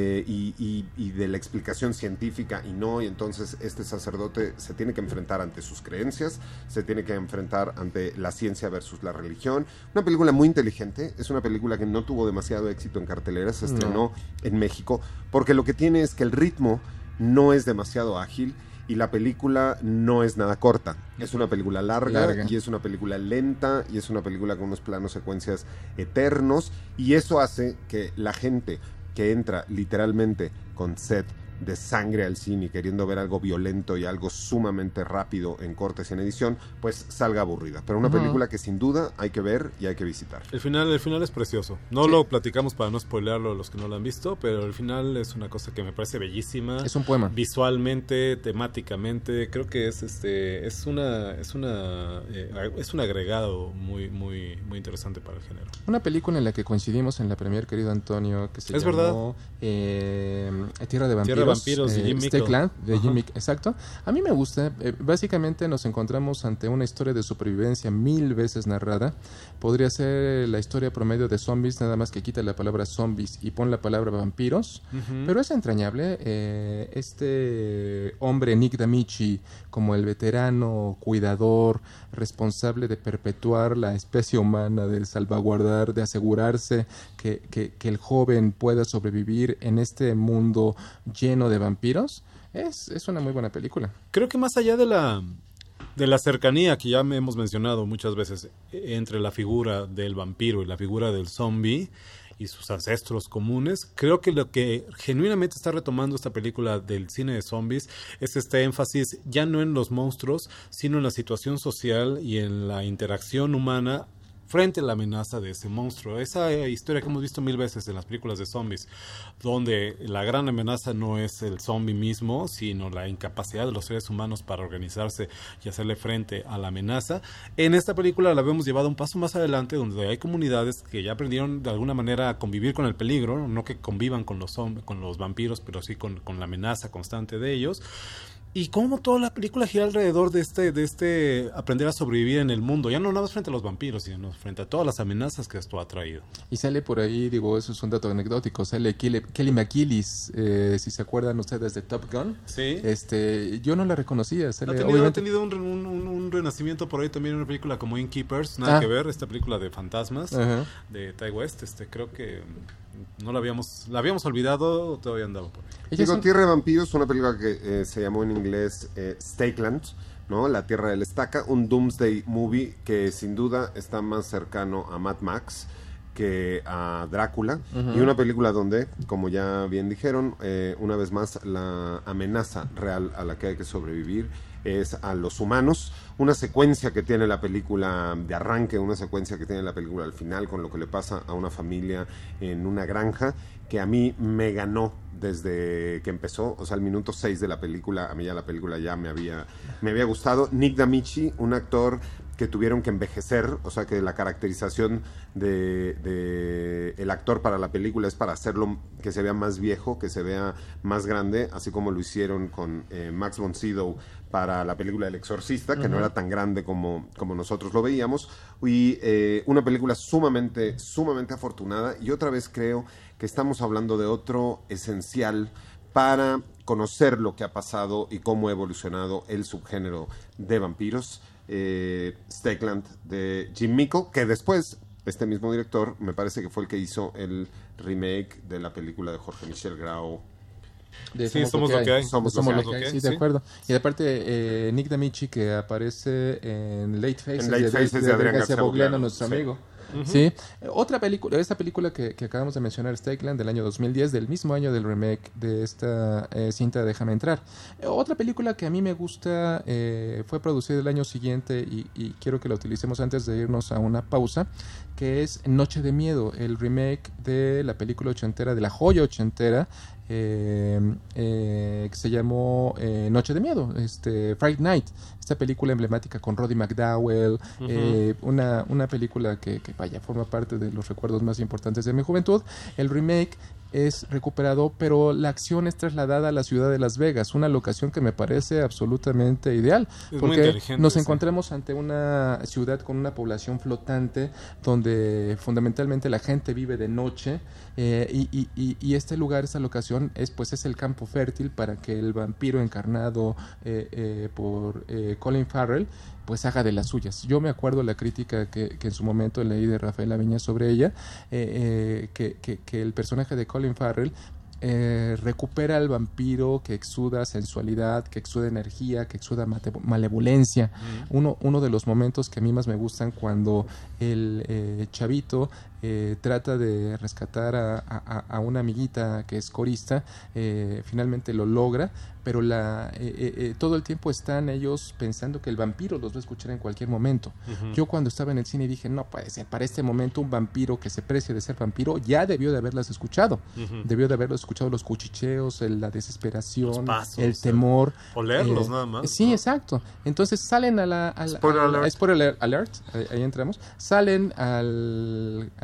Speaker 4: y de la explicación científica y entonces este sacerdote se tiene que enfrentar ante sus creencias, se tiene que enfrentar ante la ciencia versus la religión. Una película muy inteligente, es una película que no tuvo demasiado éxito en cartelera, se estrenó en México, porque lo que tiene es que el ritmo no es demasiado ágil y la película no es nada corta. Es una película larga y es una película lenta y es una película con unos planos secuencias eternos, y eso hace que la gente que entra literalmente con sed de sangre al cine y queriendo ver algo violento y algo sumamente rápido en cortes y en edición, pues salga aburrida. Pero una película que sin duda hay que ver y hay que visitar.
Speaker 5: El final es precioso. No lo platicamos para no spoilearlo a los que no lo han visto, pero el final es una cosa que me parece bellísima.
Speaker 3: Es un poema.
Speaker 5: Visualmente, temáticamente, creo que es un agregado muy, muy, muy interesante para el género.
Speaker 3: Una película en la que coincidimos en la premier, querido Antonio, que se llamó Tierra de Vampiros,
Speaker 5: de Jim Mickle.
Speaker 3: Stakeland, de Jim Mickle, exacto. A mí me gusta. Básicamente nos encontramos ante una historia de supervivencia 1000 veces narrada. Podría ser la historia promedio de zombies, nada más que quita la palabra zombies y pon la palabra vampiros. Pero es entrañable. Este hombre, Nick D'Amici, como el veterano, cuidador, responsable de perpetuar la especie humana, de salvaguardar, de asegurarse que el joven pueda sobrevivir en este mundo lleno de vampiros, es una muy buena película.
Speaker 5: Creo que más allá de la cercanía que ya hemos mencionado muchas veces entre la figura del vampiro y la figura del zombie y sus ancestros comunes, creo que lo que genuinamente está retomando esta película del cine de zombies es este énfasis ya no en los monstruos, sino en la situación social y en la interacción humana frente a la amenaza de ese monstruo. Esa historia que hemos visto 1000 veces en las películas de zombies, donde la gran amenaza no es el zombie mismo, sino la incapacidad de los seres humanos para organizarse y hacerle frente a la amenaza. En esta película la hemos llevado un paso más adelante, donde hay comunidades que ya aprendieron de alguna manera a convivir con el peligro, no que convivan con los vampiros, pero sí con la amenaza constante de ellos. Y cómo toda la película gira alrededor de este aprender a sobrevivir en el mundo, ya no nada más frente a los vampiros, sino frente a todas las amenazas que esto ha traído.
Speaker 3: Y sale por ahí, digo, eso es un dato anecdótico, sale Kelly McGillis, si se acuerdan ustedes de Top Gun.
Speaker 5: Sí.
Speaker 3: Yo no la reconocía. Sale,
Speaker 5: ha tenido un renacimiento por ahí también, una película como Innkeepers, nada que ver, esta película de fantasmas de Ty West, creo que no la habíamos olvidado, todavía andaba por ahí.
Speaker 4: Digo, Tierra de Vampiros, una película que se llamó en inglés Stakeland, ¿no? La Tierra del Estaca, un Doomsday Movie que sin duda está más cercano a Mad Max que a Drácula, y una película donde, como ya bien dijeron, una vez más la amenaza real a la que hay que sobrevivir es a los humanos. Una secuencia que tiene la película de arranque, una secuencia que tiene la película al final, con lo que le pasa a una familia en una granja, que a mí me ganó desde que empezó, o sea, al minuto 6 de la película, a mí ya la película ya me había gustado. Nick D'Amici, un actor que tuvieron que envejecer, o sea, que la caracterización de el actor para la película es para hacerlo que se vea más viejo, que se vea más grande, así como lo hicieron con Max von Sydow para la película El Exorcista, que no era tan grande como nosotros lo veíamos, y una película sumamente afortunada. Y otra vez creo que estamos hablando de otro esencial para conocer lo que ha pasado y cómo ha evolucionado el subgénero de vampiros. Stakeland de Jim Mickle, que después este mismo director me parece que fue el que hizo el remake de la película de Jorge Michel Grau.
Speaker 3: Sí, somos lo que hay.
Speaker 4: Somos lo que hay.
Speaker 3: Sí, de acuerdo. Y aparte, Nick D'Amici, que aparece en Late Faces,
Speaker 4: de Adrián García
Speaker 3: Bogleano, nuestro amigo. Sí. Otra película, esta película que acabamos de mencionar, Stakeland, del año 2010, del mismo año del remake de esta cinta Déjame Entrar. Otra película que a mí me gusta, fue producida el año siguiente y quiero que la utilicemos antes de irnos a una pausa, que es Noche de Miedo, el remake de la película ochentera, de la joya ochentera, que se llamó Noche de Miedo, Fright Night, esta película emblemática con Roddy McDowell, una película que vaya, forma parte de los recuerdos más importantes de mi juventud. El remake es recuperado, pero la acción es trasladada a la ciudad de Las Vegas, una locación que me parece absolutamente ideal, porque nos encontramos ante una ciudad con una población flotante, donde fundamentalmente la gente vive de noche, y este lugar, esta locación es el campo fértil para que el vampiro encarnado por Colin Farrell pues haga de las suyas. Yo me acuerdo la crítica que en su momento leí de Rafael Aviña sobre ella, que el personaje de Colin Farrell recupera al vampiro que exuda sensualidad, que exuda energía, que exuda malevolencia. Uno de los momentos que a mí más me gustan, cuando el chavito trata de rescatar a una amiguita que es corista, finalmente lo logra, pero todo el tiempo están ellos pensando que el vampiro los va a escuchar en cualquier momento. Yo cuando estaba en el cine dije, no puede ser, para este momento un vampiro que se precie de ser vampiro ya debió de haberlas escuchado, debió de haberlos escuchado, los cuchicheos, la desesperación, los pasos, el temor,
Speaker 5: olerlos nada más.
Speaker 3: Sí, ¿no? Exacto. Entonces salen
Speaker 4: Spoiler
Speaker 3: alert, ahí entramos, salen al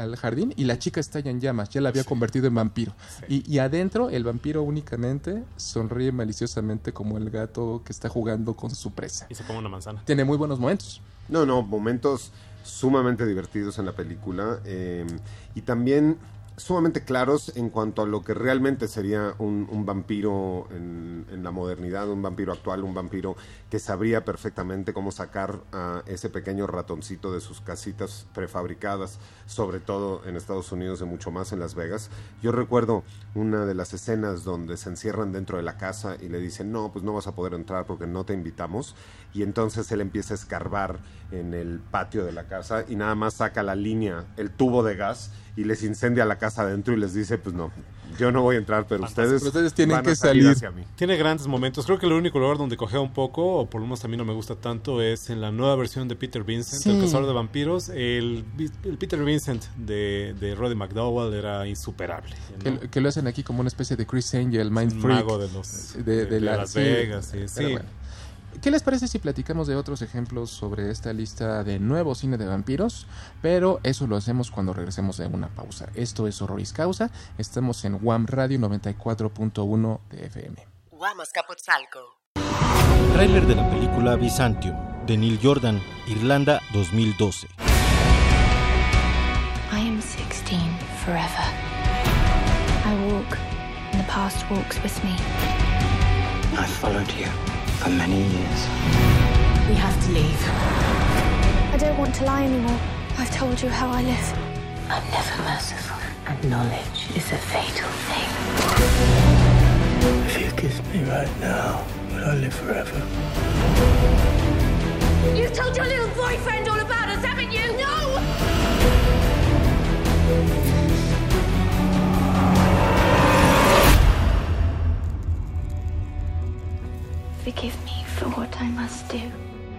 Speaker 3: al jardín y la chica está ya en llamas, ya la había convertido en vampiro. Y adentro el vampiro únicamente sonríe maliciosamente como el gato que está jugando con su presa.
Speaker 5: Y se come una manzana.
Speaker 3: Tiene muy buenos momentos.
Speaker 4: No, momentos sumamente divertidos en la película y también sumamente claros en cuanto a lo que realmente sería un vampiro en la modernidad, un vampiro actual, un vampiro que sabría perfectamente cómo sacar a ese pequeño ratoncito de sus casitas prefabricadas, sobre todo en Estados Unidos y mucho más en Las Vegas. Yo recuerdo una de las escenas donde se encierran dentro de la casa y le dicen, no, pues no vas a poder entrar porque no te invitamos, y entonces él empieza a escarbar en el patio de la casa y nada más saca la línea, el tubo de gas, y les incendia la casa adentro y les dice, pues no, yo no voy a entrar, pero ustedes
Speaker 3: tienen
Speaker 4: van
Speaker 3: que
Speaker 4: a salir hacia mí.
Speaker 5: Tiene grandes momentos. Creo que el único lugar donde cojea un poco, o por lo menos a mí no me gusta tanto, es en la nueva versión de Peter Vincent,
Speaker 3: Sí.
Speaker 5: El cazador de vampiros. El Peter Vincent de Roddy McDowall era insuperable, ¿no?
Speaker 3: Que lo hacen aquí como una especie de Chris Angel, Mind
Speaker 5: Un
Speaker 3: Freak.
Speaker 5: mago de Las Vegas. Sí, sí.
Speaker 3: Bueno. ¿Qué les parece si platicamos de otros ejemplos sobre esta lista de nuevo cine de vampiros? Pero eso lo hacemos cuando regresemos de una pausa. Esto es Horroris Causa. Estamos en WAM Radio 94.1 de FM.
Speaker 1: WAM Azcapotzalco.
Speaker 6: Tráiler de la película Byzantium, de Neil Jordan, Irlanda 2012.
Speaker 8: I am 16 forever. I walk, and the past walks with me.
Speaker 9: I followed you for many years.
Speaker 1: We have to leave.
Speaker 7: I don't want to lie anymore. I've told you how I live.
Speaker 10: I'm never merciful, and knowledge is a fatal thing.
Speaker 9: If you kiss me right now, will I live forever?
Speaker 7: You've told your little boyfriend all about us, haven't you? No!
Speaker 8: Forgive me for what I must do.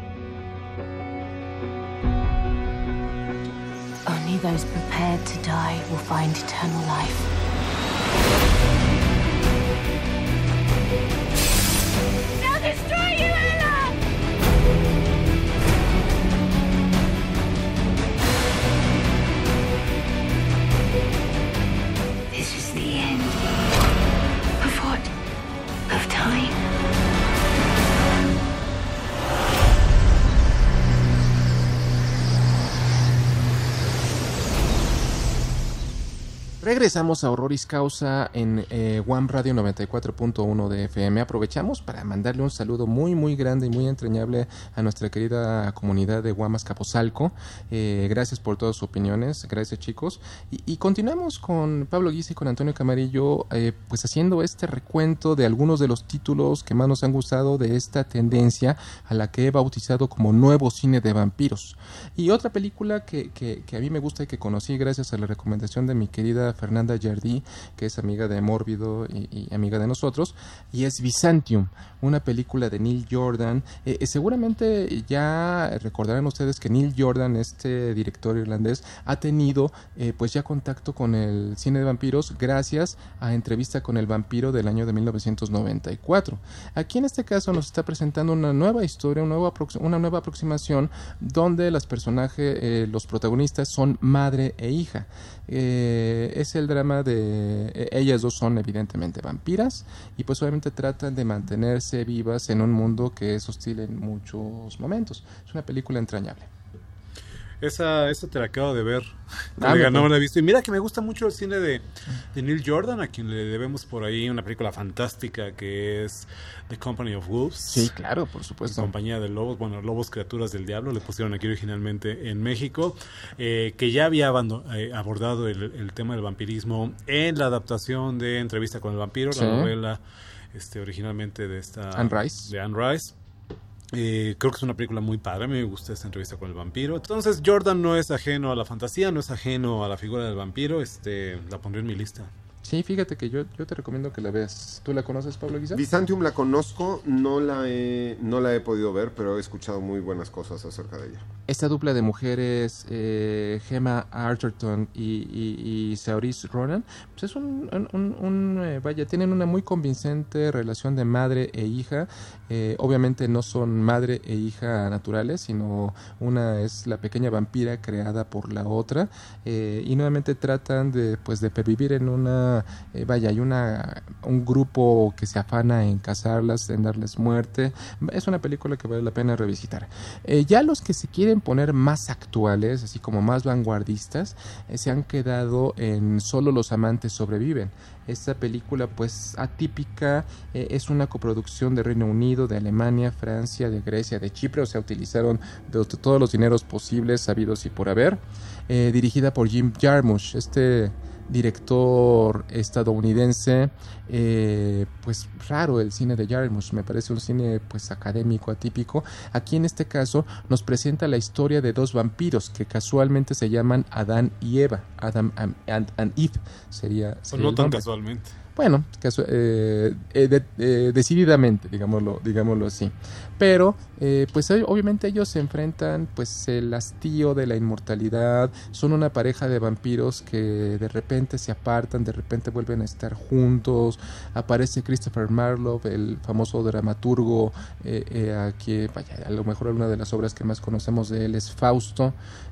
Speaker 10: Only those prepared to die will find eternal life.
Speaker 7: They'll destroy you, Ella!
Speaker 10: This is the end.
Speaker 8: Of what?
Speaker 10: Of time.
Speaker 3: Regresamos a Horroris Causa en WAM Radio 94.1 de FM. Aprovechamos para mandarle un saludo muy muy grande y muy entrañable a nuestra querida comunidad de WAM Azcapotzalco. Gracias por todas sus opiniones, gracias chicos. Y continuamos con Pablo Guisa y con Antonio Camarillo, pues haciendo este recuento de algunos de los títulos que más nos han gustado de esta tendencia a la que he bautizado como nuevo cine de vampiros. Y otra película que a mí me gusta y que conocí gracias a la recomendación de mi querida Fernanda Jardí, que es amiga de Mórbido y amiga de nosotros, y es Byzantium, una película de Neil Jordan. Seguramente ya recordarán ustedes que Neil Jordan, este director irlandés, ha tenido pues ya contacto con el cine de vampiros gracias a Entrevista con el vampiro del año de 1994. Aquí en este caso nos está presentando una nueva historia, una nueva aproximación donde los protagonistas son madre e hija. Es el drama de ellas dos son evidentemente vampiras y pues obviamente tratan de mantenerse vivas en un mundo que es hostil en muchos momentos. Es una película entrañable.
Speaker 5: Esa te la acabo de ver. No me la he visto. Y mira que me gusta mucho el cine de Neil Jordan, a quien le debemos por ahí una película fantástica que es The Company of Wolves.
Speaker 3: Sí, claro, por supuesto.
Speaker 5: Compañía de lobos, lobos criaturas del diablo, le pusieron aquí originalmente en México, que ya había abordado el tema del vampirismo en la adaptación de Entrevista con el vampiro, sí, la novela originalmente de Anne Rice. Creo que es una película muy padre. A mí me gusta esta Entrevista con el vampiro. Entonces Jordan no es ajeno a la fantasía, no es ajeno a la figura del vampiro. La pondré en mi lista.
Speaker 3: Sí, fíjate que yo te recomiendo que la veas. ¿Tú la conoces, Pablo Guisa?
Speaker 4: Byzantium la conozco, no la he podido ver, pero he escuchado muy buenas cosas acerca de ella.
Speaker 3: Esta dupla de mujeres, Gemma Arterton y Saoirse Ronan, pues es vaya, tienen una muy convincente relación de madre e hija. Obviamente no son madre e hija naturales, sino una es la pequeña vampira creada por la otra, y nuevamente tratan de pervivir en hay un grupo que se afana en cazarlas, en darles muerte. Es una película que vale la pena revisitar. Ya los que se quieren poner más actuales, así como más vanguardistas, se han quedado en Solo los amantes sobreviven. Esta película, pues atípica, es una coproducción de Reino Unido, de Alemania, Francia, de Grecia, de Chipre. O sea, utilizaron todos los dineros posibles, sabidos y por haber. Dirigida por Jim Jarmusch, director estadounidense, pues raro el cine de Jarmusch, me parece un cine pues académico, atípico. Aquí en este caso nos presenta la historia de dos vampiros que casualmente se llaman Adán y Eva, Adam and Eve sería
Speaker 5: no tan casualmente.
Speaker 3: Bueno, decididamente, digámoslo así. Pero, pues obviamente ellos se enfrentan, pues, el hastío de la inmortalidad. Son una pareja de vampiros que de repente se apartan, de repente vuelven a estar juntos. Aparece Christopher Marlowe, el famoso dramaturgo, que, vaya, a lo mejor una de las obras que más conocemos de él es Fausto.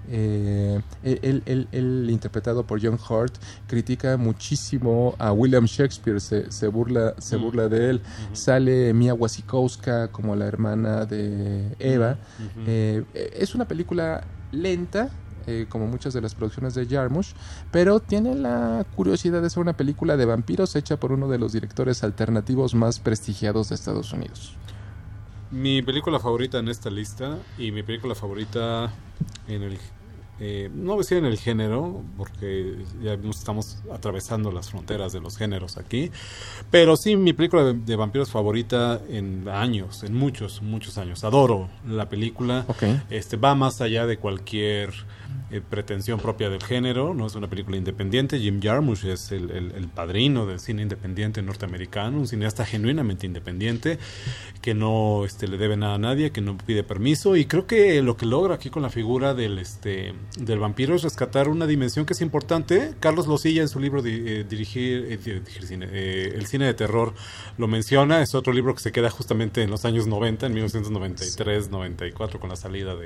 Speaker 3: Él interpretado por John Hurt, critica muchísimo a William Shakespeare, se burla de él. Sale Mia Wasikowska como la hermana de Eva. Es una película lenta, como muchas de las producciones de Jarmusch, pero tiene la curiosidad de ser una película de vampiros hecha por uno de los directores alternativos más prestigiados de Estados Unidos.
Speaker 5: Mi película favorita en esta lista, y mi película favorita en el no voy a decir en el género, porque ya estamos atravesando las fronteras de los géneros aquí, pero sí, mi película de vampiros favorita en años, en muchos años. Adoro la película.
Speaker 3: Okay.
Speaker 5: Va más allá de cualquier pretensión propia del género. No es una película independiente. Jim Jarmusch es el padrino del cine independiente norteamericano, un cineasta genuinamente independiente que no le debe nada a nadie, que no pide permiso, y creo que lo que logra aquí con la figura del vampiro es rescatar una dimensión que es importante. Carlos Losilla en su libro dirigir cine, el cine de terror lo menciona. Es otro libro que se queda justamente en los años 90, en 1993-94, con la salida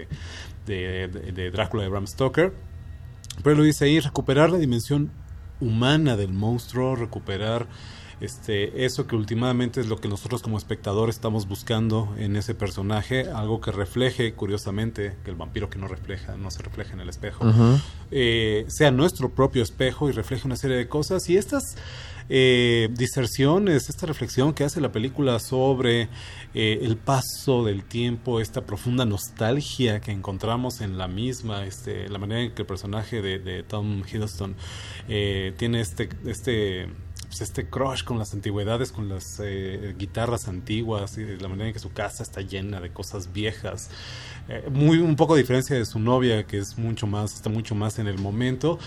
Speaker 5: de Drácula de Bram Stoker. Pero lo dice ahí: recuperar la dimensión humana del monstruo, recuperar eso que últimamente es lo que nosotros como espectadores estamos buscando en ese personaje, algo que refleje, curiosamente, que el vampiro que no se refleja en el espejo, sea nuestro propio espejo y refleje una serie de cosas. Y estas diserciones, esta reflexión que hace la película sobre el paso del tiempo, esta profunda nostalgia que encontramos en la misma, la manera en que el personaje de Tom Hiddleston tiene este crush con las antigüedades, con las guitarras antiguas, y la manera en que su casa está llena de cosas viejas, un poco a diferencia de su novia, que está mucho más en el momento.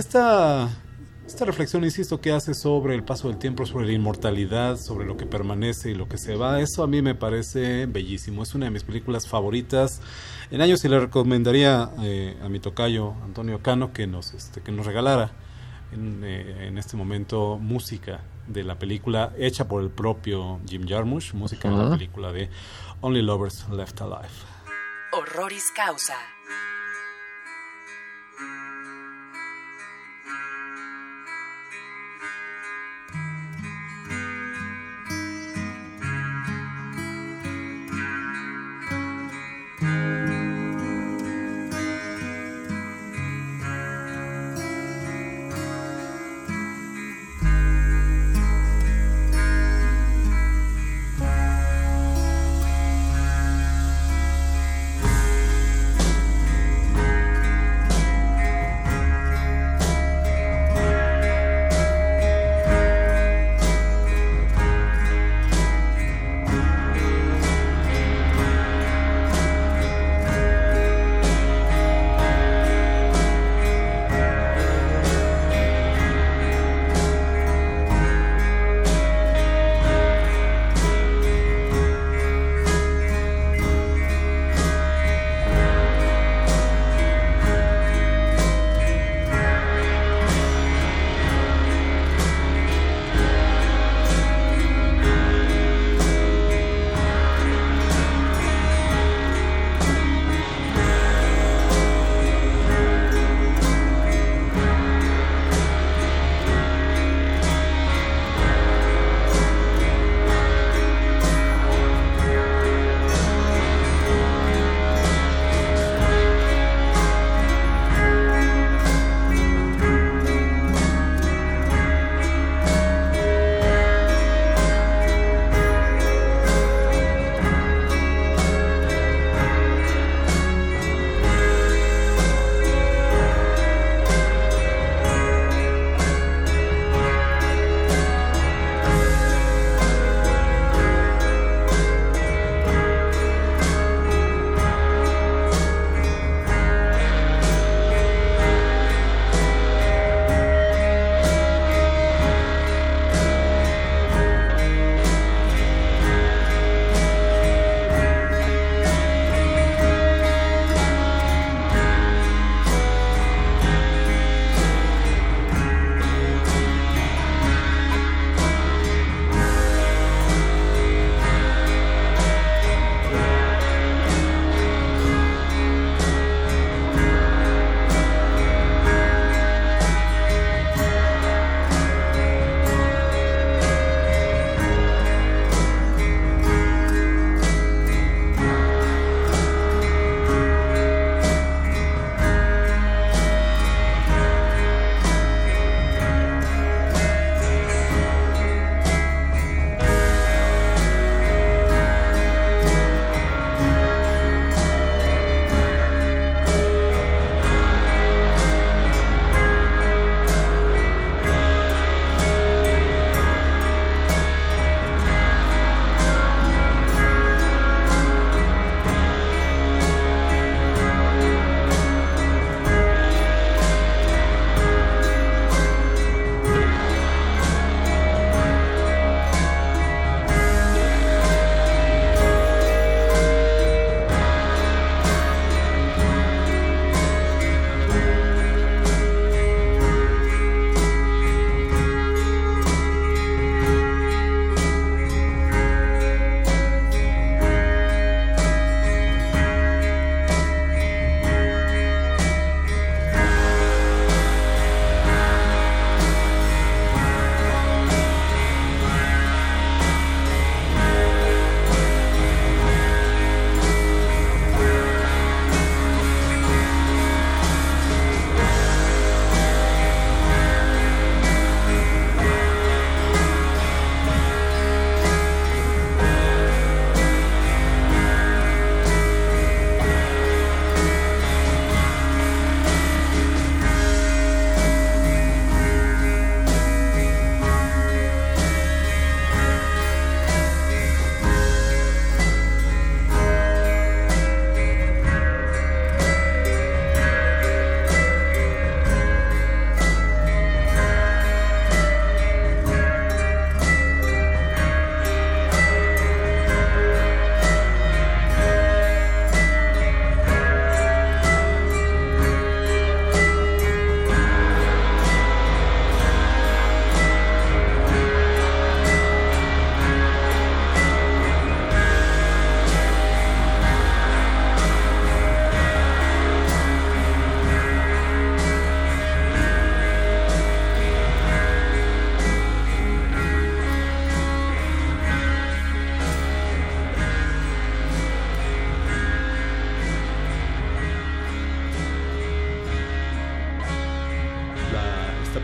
Speaker 5: Esta reflexión, insisto, que hace sobre el paso del tiempo, sobre la inmortalidad, sobre lo que permanece y lo que se va, eso a mí me parece bellísimo. Es una de mis películas favoritas en años, y le recomendaría a mi tocayo Antonio Cano que nos regalara en este momento música de la película hecha por el propio Jim Jarmusch, música de la película de Only Lovers Left Alive.
Speaker 1: Horroris Causa.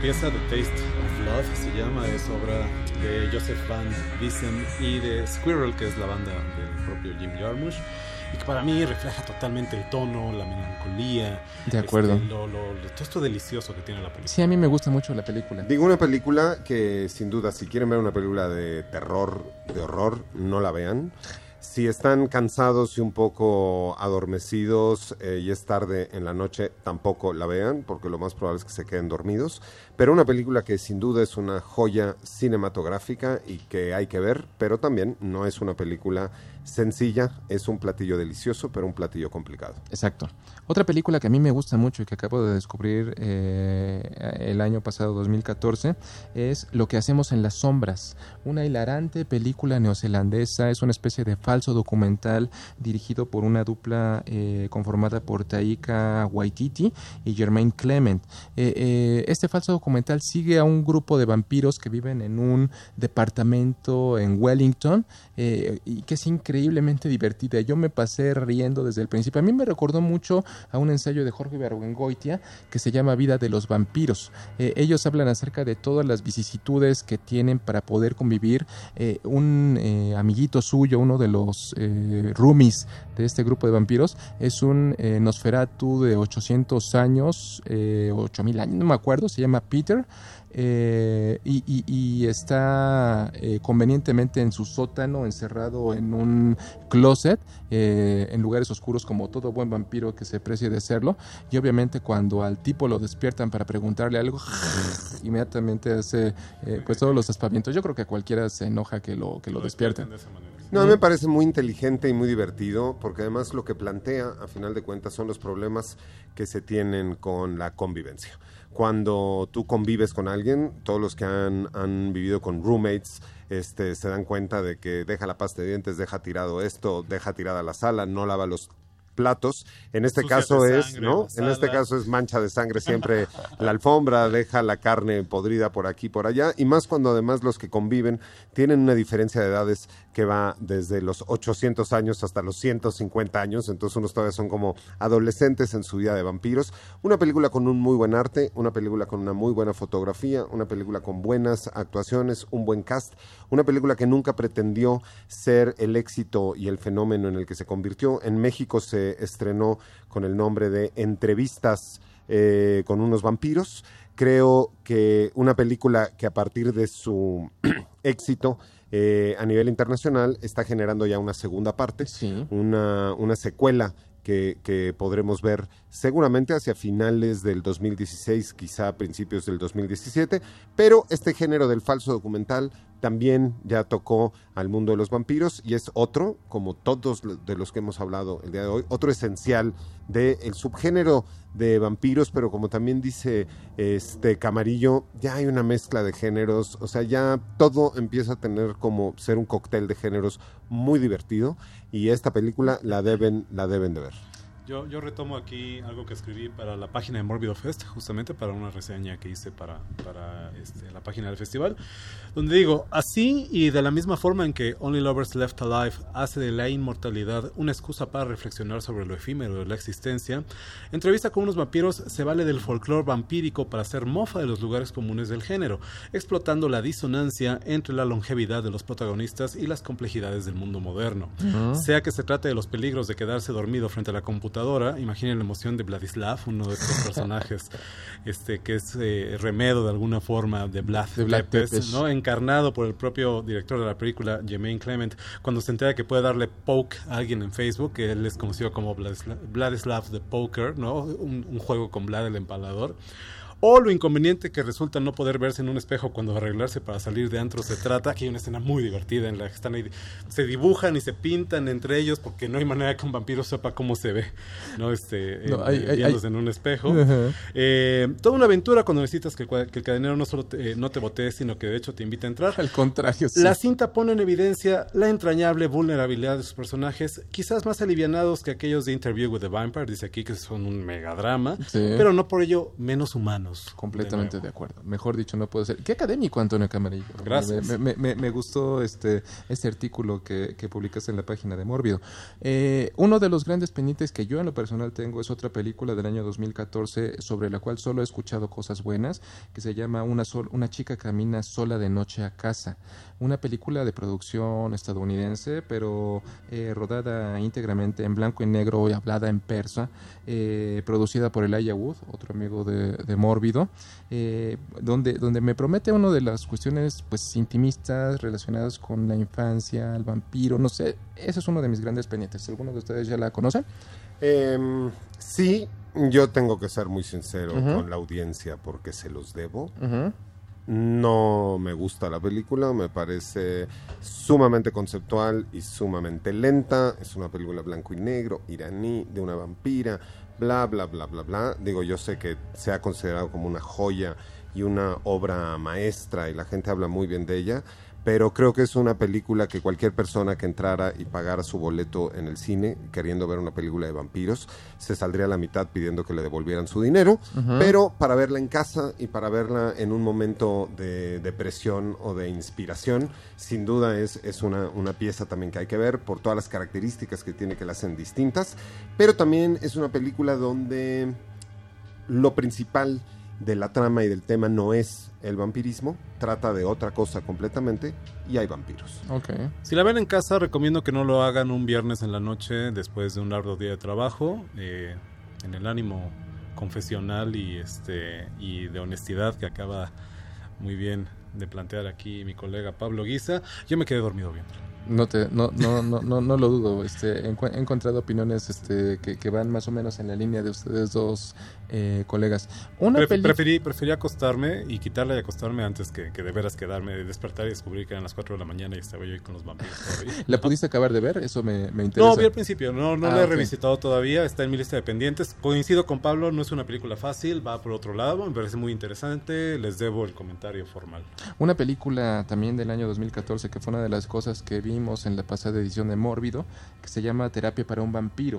Speaker 5: pieza de Taste of Love se llama, es obra de Joseph Van Vissen y de Squirrel, que es la banda del propio Jim Jarmusch, y que para mí refleja totalmente el tono, la melancolía.
Speaker 3: De acuerdo.
Speaker 5: Todo esto delicioso que tiene la película.
Speaker 3: Sí, a mí me gusta mucho la película.
Speaker 4: Digo, una película que sin duda, si quieren ver una película de terror, de horror, no la vean. Si están cansados y un poco adormecidos y es tarde en la noche, tampoco la vean, porque lo más probable es que se queden dormidos. Pero una película que sin duda es una joya cinematográfica y que hay que ver, pero también no es una película sencilla, es un platillo delicioso, pero un platillo complicado.
Speaker 3: Exacto. Otra película que a mí me gusta mucho y que acabo de descubrir el año pasado, 2014, es Lo que hacemos en las sombras, una hilarante película neozelandesa. Es una especie de falso documental dirigido por una dupla conformada por Taika Waititi y Jermaine Clement. Este falso documental sigue a un grupo de vampiros que viven en un departamento en Wellington y que es increíblemente divertida. Yo me pasé riendo desde el principio. A mí me recordó mucho a un ensayo de Jorge Ibargüengoitia que se llama Vida de los vampiros. Ellos hablan acerca de todas las vicisitudes que tienen para poder convivir. Un amiguito suyo, uno de los roomies de este grupo de vampiros, es un Nosferatu de 800 años, 8000 años, no me acuerdo, se llama Peter. Y está convenientemente en su sótano, encerrado en un closet, en lugares oscuros, como todo buen vampiro que se precie de serlo. Y obviamente cuando al tipo lo despiertan para preguntarle algo, inmediatamente hace pues todos los aspavientos. Yo creo que a cualquiera se enoja que lo despierten.
Speaker 4: No, a mí me parece muy inteligente y muy divertido, porque además lo que plantea, a final de cuentas, son los problemas que se tienen con la convivencia. Cuando tú convives con alguien, todos los que han vivido con roommates se dan cuenta de que deja la pasta de dientes, deja tirado esto, deja tirada la sala, no lava los platos. En este caso es, ¿no? En este caso es mancha de sangre siempre la alfombra, deja la carne podrida por aquí, por allá, y más cuando además los que conviven tienen una diferencia de edades que va desde los 800 años hasta los 150 años, entonces unos todavía son como adolescentes en su vida de vampiros. Una película con un muy buen arte, una película con una muy buena fotografía, una película con buenas actuaciones, un buen cast, una película que nunca pretendió ser el éxito y el fenómeno en el que se convirtió. En México se estrenó con el nombre de Entrevistas con unos vampiros. Creo que una película que a partir de su éxito a nivel internacional está generando ya una segunda parte, sí, una secuela que podremos ver seguramente hacia finales del 2016, quizá a principios del 2017, pero este género del falso documental también ya tocó al mundo de los vampiros y es otro, como todos de los que hemos hablado el día de hoy, otro esencial del subgénero de vampiros, pero como también dice Camarillo, ya hay una mezcla de géneros, o sea, ya todo empieza a tener como ser un cóctel de géneros muy divertido, y esta película la deben de ver.
Speaker 5: Yo retomo aquí algo que escribí para la página de Mórbido Fest, justamente para una reseña que hice para la página del festival, donde digo, así y de la misma forma en que Only Lovers Left Alive hace de la inmortalidad una excusa para reflexionar sobre lo efímero de la existencia, Entrevista con unos vampiros se vale del folclore vampírico para hacer mofa de los lugares comunes del género, explotando la disonancia entre la longevidad de los protagonistas y las complejidades del mundo moderno. Sea que se trate de los peligros de quedarse dormido frente a la computadora, imaginen la emoción de Vladislav, uno de estos personajes que es remedo de alguna forma de Vlad Tepes, ¿no? Encarnado por el propio director de la película, Jermaine Clement, cuando se entera que puede darle poke a alguien en Facebook, que él es conocido como Vladislav the Poker, ¿no? Un juego con Vlad el Empalador. O lo inconveniente que resulta no poder verse en un espejo cuando arreglarse para salir de antro se trata. Aquí hay una escena muy divertida en la que están ahí, se dibujan y se pintan entre ellos porque no hay manera que un vampiro sepa cómo se ve, ¿no? Viéndose en un espejo. Toda una aventura cuando necesitas que el cadenero no solo no te botee, sino que de hecho te invite a entrar.
Speaker 3: Al contrario, sí.
Speaker 5: La cinta pone en evidencia la entrañable vulnerabilidad de sus personajes, quizás más alivianados que aquellos de Interview with the Vampire, dice aquí que son un megadrama, sí, pero no por ello menos humanos. humanos.
Speaker 3: Completamente de acuerdo. Mejor dicho, no puedo ser. Qué académico, Antonio Camarillo.
Speaker 5: Gracias.
Speaker 3: Me gustó este artículo que publicaste en la página de Mórbido. Uno de los grandes pendientes que yo en lo personal tengo es otra película del año 2014 sobre la cual solo he escuchado cosas buenas, que se llama Una chica camina sola de noche a casa. Una película de producción estadounidense, pero rodada íntegramente en blanco y negro y hablada en persa, producida por Elijah Wood, otro amigo de Mórbido, donde me promete una de las cuestiones pues intimistas relacionadas con la infancia, el vampiro, no sé, ese es uno de mis grandes pendientes. ¿Alguno de ustedes ya la conocen?
Speaker 4: Sí, yo tengo que ser muy sincero con la audiencia porque se los debo. No me gusta la película, me parece sumamente conceptual y sumamente lenta. Es una película blanco y negro, iraní, de una vampira, bla, bla, bla, bla, bla. Digo, yo sé que se ha considerado como una joya y una obra maestra y la gente habla muy bien de ella, pero creo que es una película que cualquier persona que entrara y pagara su boleto en el cine queriendo ver una película de vampiros se saldría a la mitad pidiendo que le devolvieran su dinero, pero para verla en casa y para verla en un momento de depresión o de inspiración, sin duda es una pieza también que hay que ver por todas las características que tiene que la hacen distintas, pero también es una película donde lo principal de la trama y del tema no es el vampirismo, trata de otra cosa completamente y hay vampiros.
Speaker 3: Okay.
Speaker 5: Si la ven en casa, recomiendo que no lo hagan un viernes en la noche después de un largo día de trabajo, en el ánimo confesional y de honestidad que acaba muy bien de plantear aquí mi colega Pablo Guisa. Yo me quedé dormido viéndolo.
Speaker 3: No lo dudo. He encontrado opiniones que van más o menos en la línea de ustedes dos colegas.
Speaker 5: Preferí acostarme y quitarla y acostarme antes que de veras quedarme, despertar y descubrir que eran las 4 de la mañana y estaba yo ahí con los vampiros todavía.
Speaker 3: ¿La pudiste acabar de ver? Eso me interesa.
Speaker 5: No, vi al principio, no la he revisitado todavía, está en mi lista de pendientes. Coincido con Pablo, no es una película fácil, va por otro lado, me parece muy interesante, les debo el comentario formal.
Speaker 3: Una película también del año 2014 que fue una de las cosas que vimos en la pasada edición de Mórbido, que se llama Terapia para un vampiro.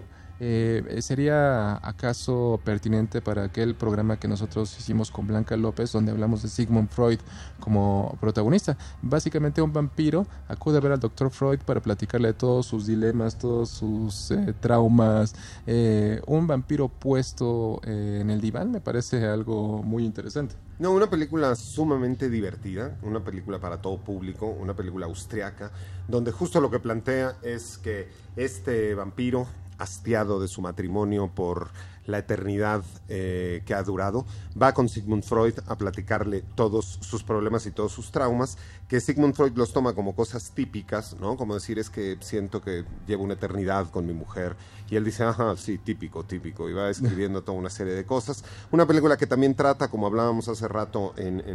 Speaker 3: ¿Sería acaso pertinente para aquel programa que nosotros hicimos con Blanca López, donde hablamos de Sigmund Freud como protagonista? Básicamente un vampiro acude a ver al Dr. Freud para platicarle de todos sus dilemas, todos sus traumas. Un vampiro puesto en el diván me parece algo muy interesante.
Speaker 4: No, una película sumamente divertida, una película para todo público, una película austriaca, donde justo lo que plantea es que este vampiro, hastiado de su matrimonio por la eternidad que ha durado, va con Sigmund Freud a platicarle todos sus problemas y todos sus traumas, que Sigmund Freud los toma como cosas típicas, ¿no? Como decir, es que siento que llevo una eternidad con mi mujer, y él dice, ajá, sí, típico, y va escribiendo toda una serie de cosas. Una película que también trata, como hablábamos hace rato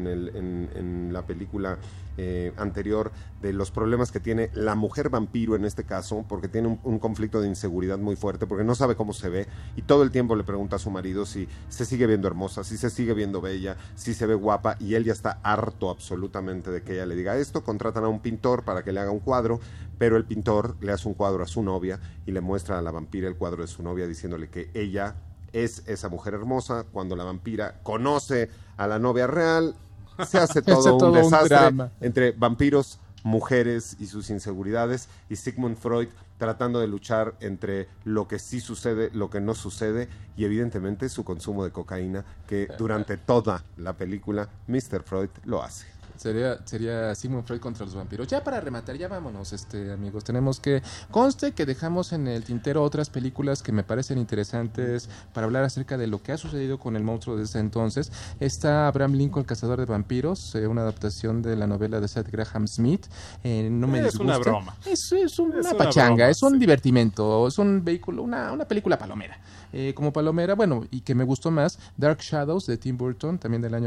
Speaker 4: en la película anterior, de los problemas que tiene la mujer vampiro en este caso, porque tiene un conflicto de inseguridad muy fuerte, porque no sabe cómo se ve, y todo el tiempo le pregunta a su marido si se sigue viendo hermosa, si se sigue viendo bella, si se ve guapa, y él ya está harto absolutamente de que ella le diga esto. Contratan a un pintor para que le haga un cuadro, pero el pintor le hace un cuadro a su novia y le muestra a la vampira el cuadro de su novia diciéndole que ella es esa mujer hermosa. Cuando la vampira conoce a la novia real, se hace todo un desastre entre vampiros, mujeres y sus inseguridades, y Sigmund Freud tratando de luchar entre lo que sí sucede, lo que no sucede, y evidentemente su consumo de cocaína, que durante toda la película Mr. Freud lo hace.
Speaker 3: Sería Sigmund Freud contra los vampiros. Ya para rematar, ya vámonos, amigos. Tenemos que... Conste que dejamos en el tintero otras películas que me parecen interesantes para hablar acerca de lo que ha sucedido con el monstruo desde entonces. Está Abraham Lincoln, Cazador de Vampiros, una adaptación de la novela de Seth Graham Smith. No me disgusta.
Speaker 5: Es una broma.
Speaker 3: Es una pachanga, es un divertimento, es un vehículo, una película palomera. Como palomera, bueno, y que me gustó más, Dark Shadows de Tim Burton, también del año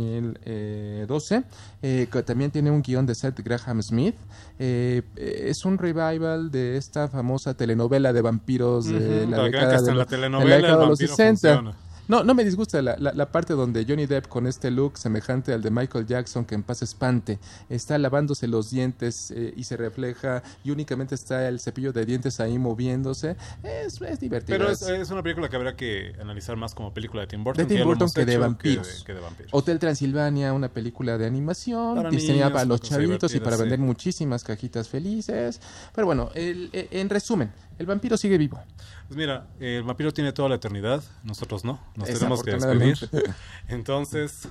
Speaker 3: 2012, que también tiene un guión de Seth Graham Smith. Es un revival de esta famosa telenovela de vampiros de la década de los 60. No me disgusta la parte donde Johnny Depp con este look semejante al de Michael Jackson, que en paz espante, está lavándose los dientes y se refleja y únicamente está el cepillo de dientes ahí moviéndose. Es divertido.
Speaker 5: Pero es una película que habrá que analizar más como película de Tim Burton.
Speaker 3: De Tim Burton que de vampiros.
Speaker 5: Que de vampiros.
Speaker 3: Hotel Transilvania, una película de animación diseñada para los chavitos y para vender muchísimas cajitas felices. Pero bueno, en resumen, el vampiro sigue vivo.
Speaker 5: Pues mira, el vampiro tiene toda la eternidad, nosotros no, nos tenemos que despedir. Entonces,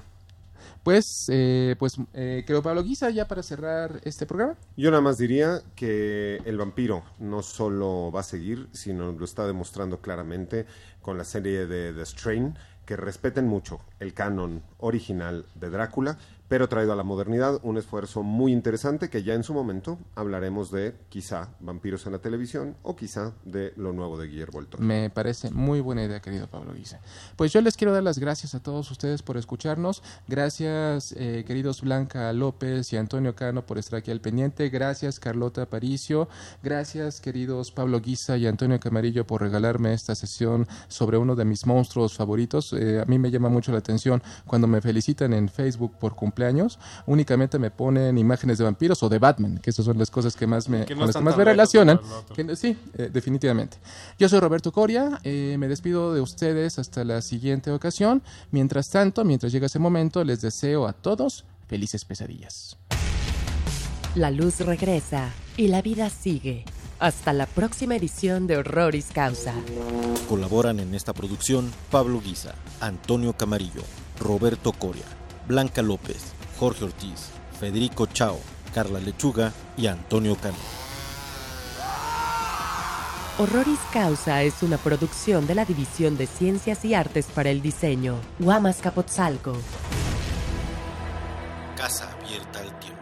Speaker 3: creo, Pablo Guisa, ya para cerrar este programa.
Speaker 4: Yo nada más diría que el vampiro no solo va a seguir, sino lo está demostrando claramente con la serie de The Strain, que respeten mucho el canon original de Drácula, pero traído a la modernidad, un esfuerzo muy interesante que ya en su momento hablaremos de quizá vampiros en la televisión o quizá de lo nuevo de Guillermo del Toro.
Speaker 3: Me parece muy buena idea, querido Pablo Guisa. Pues yo les quiero dar las gracias a todos ustedes por escucharnos. Gracias, queridos Blanca López y Antonio Cano, por estar aquí al pendiente. Gracias, Carlota Aparicio. Gracias, queridos Pablo Guisa y Antonio Camarillo, por regalarme esta sesión sobre uno de mis monstruos favoritos. A mí me llama mucho la atención cuando me felicitan en Facebook por cumpleaños, únicamente me ponen imágenes de vampiros o de Batman, que esas son las cosas que más me relacionan. Sí, definitivamente. Yo soy Roberto Coria, me despido de ustedes hasta la siguiente ocasión. Mientras tanto, mientras llega ese momento, les deseo a todos felices pesadillas.
Speaker 1: La luz regresa y la vida sigue. Hasta la próxima edición de Horroris Causa.
Speaker 6: Colaboran en esta producción Pablo Guisa, Antonio Camarillo, Roberto Coria, Blanca López, Jorge Ortiz, Federico Chao, Carla Lechuga y Antonio Cano.
Speaker 1: Horroris Causa es una producción de la División de Ciencias y Artes para el Diseño, Huamas Capotzalco.
Speaker 6: Casa abierta al tiempo.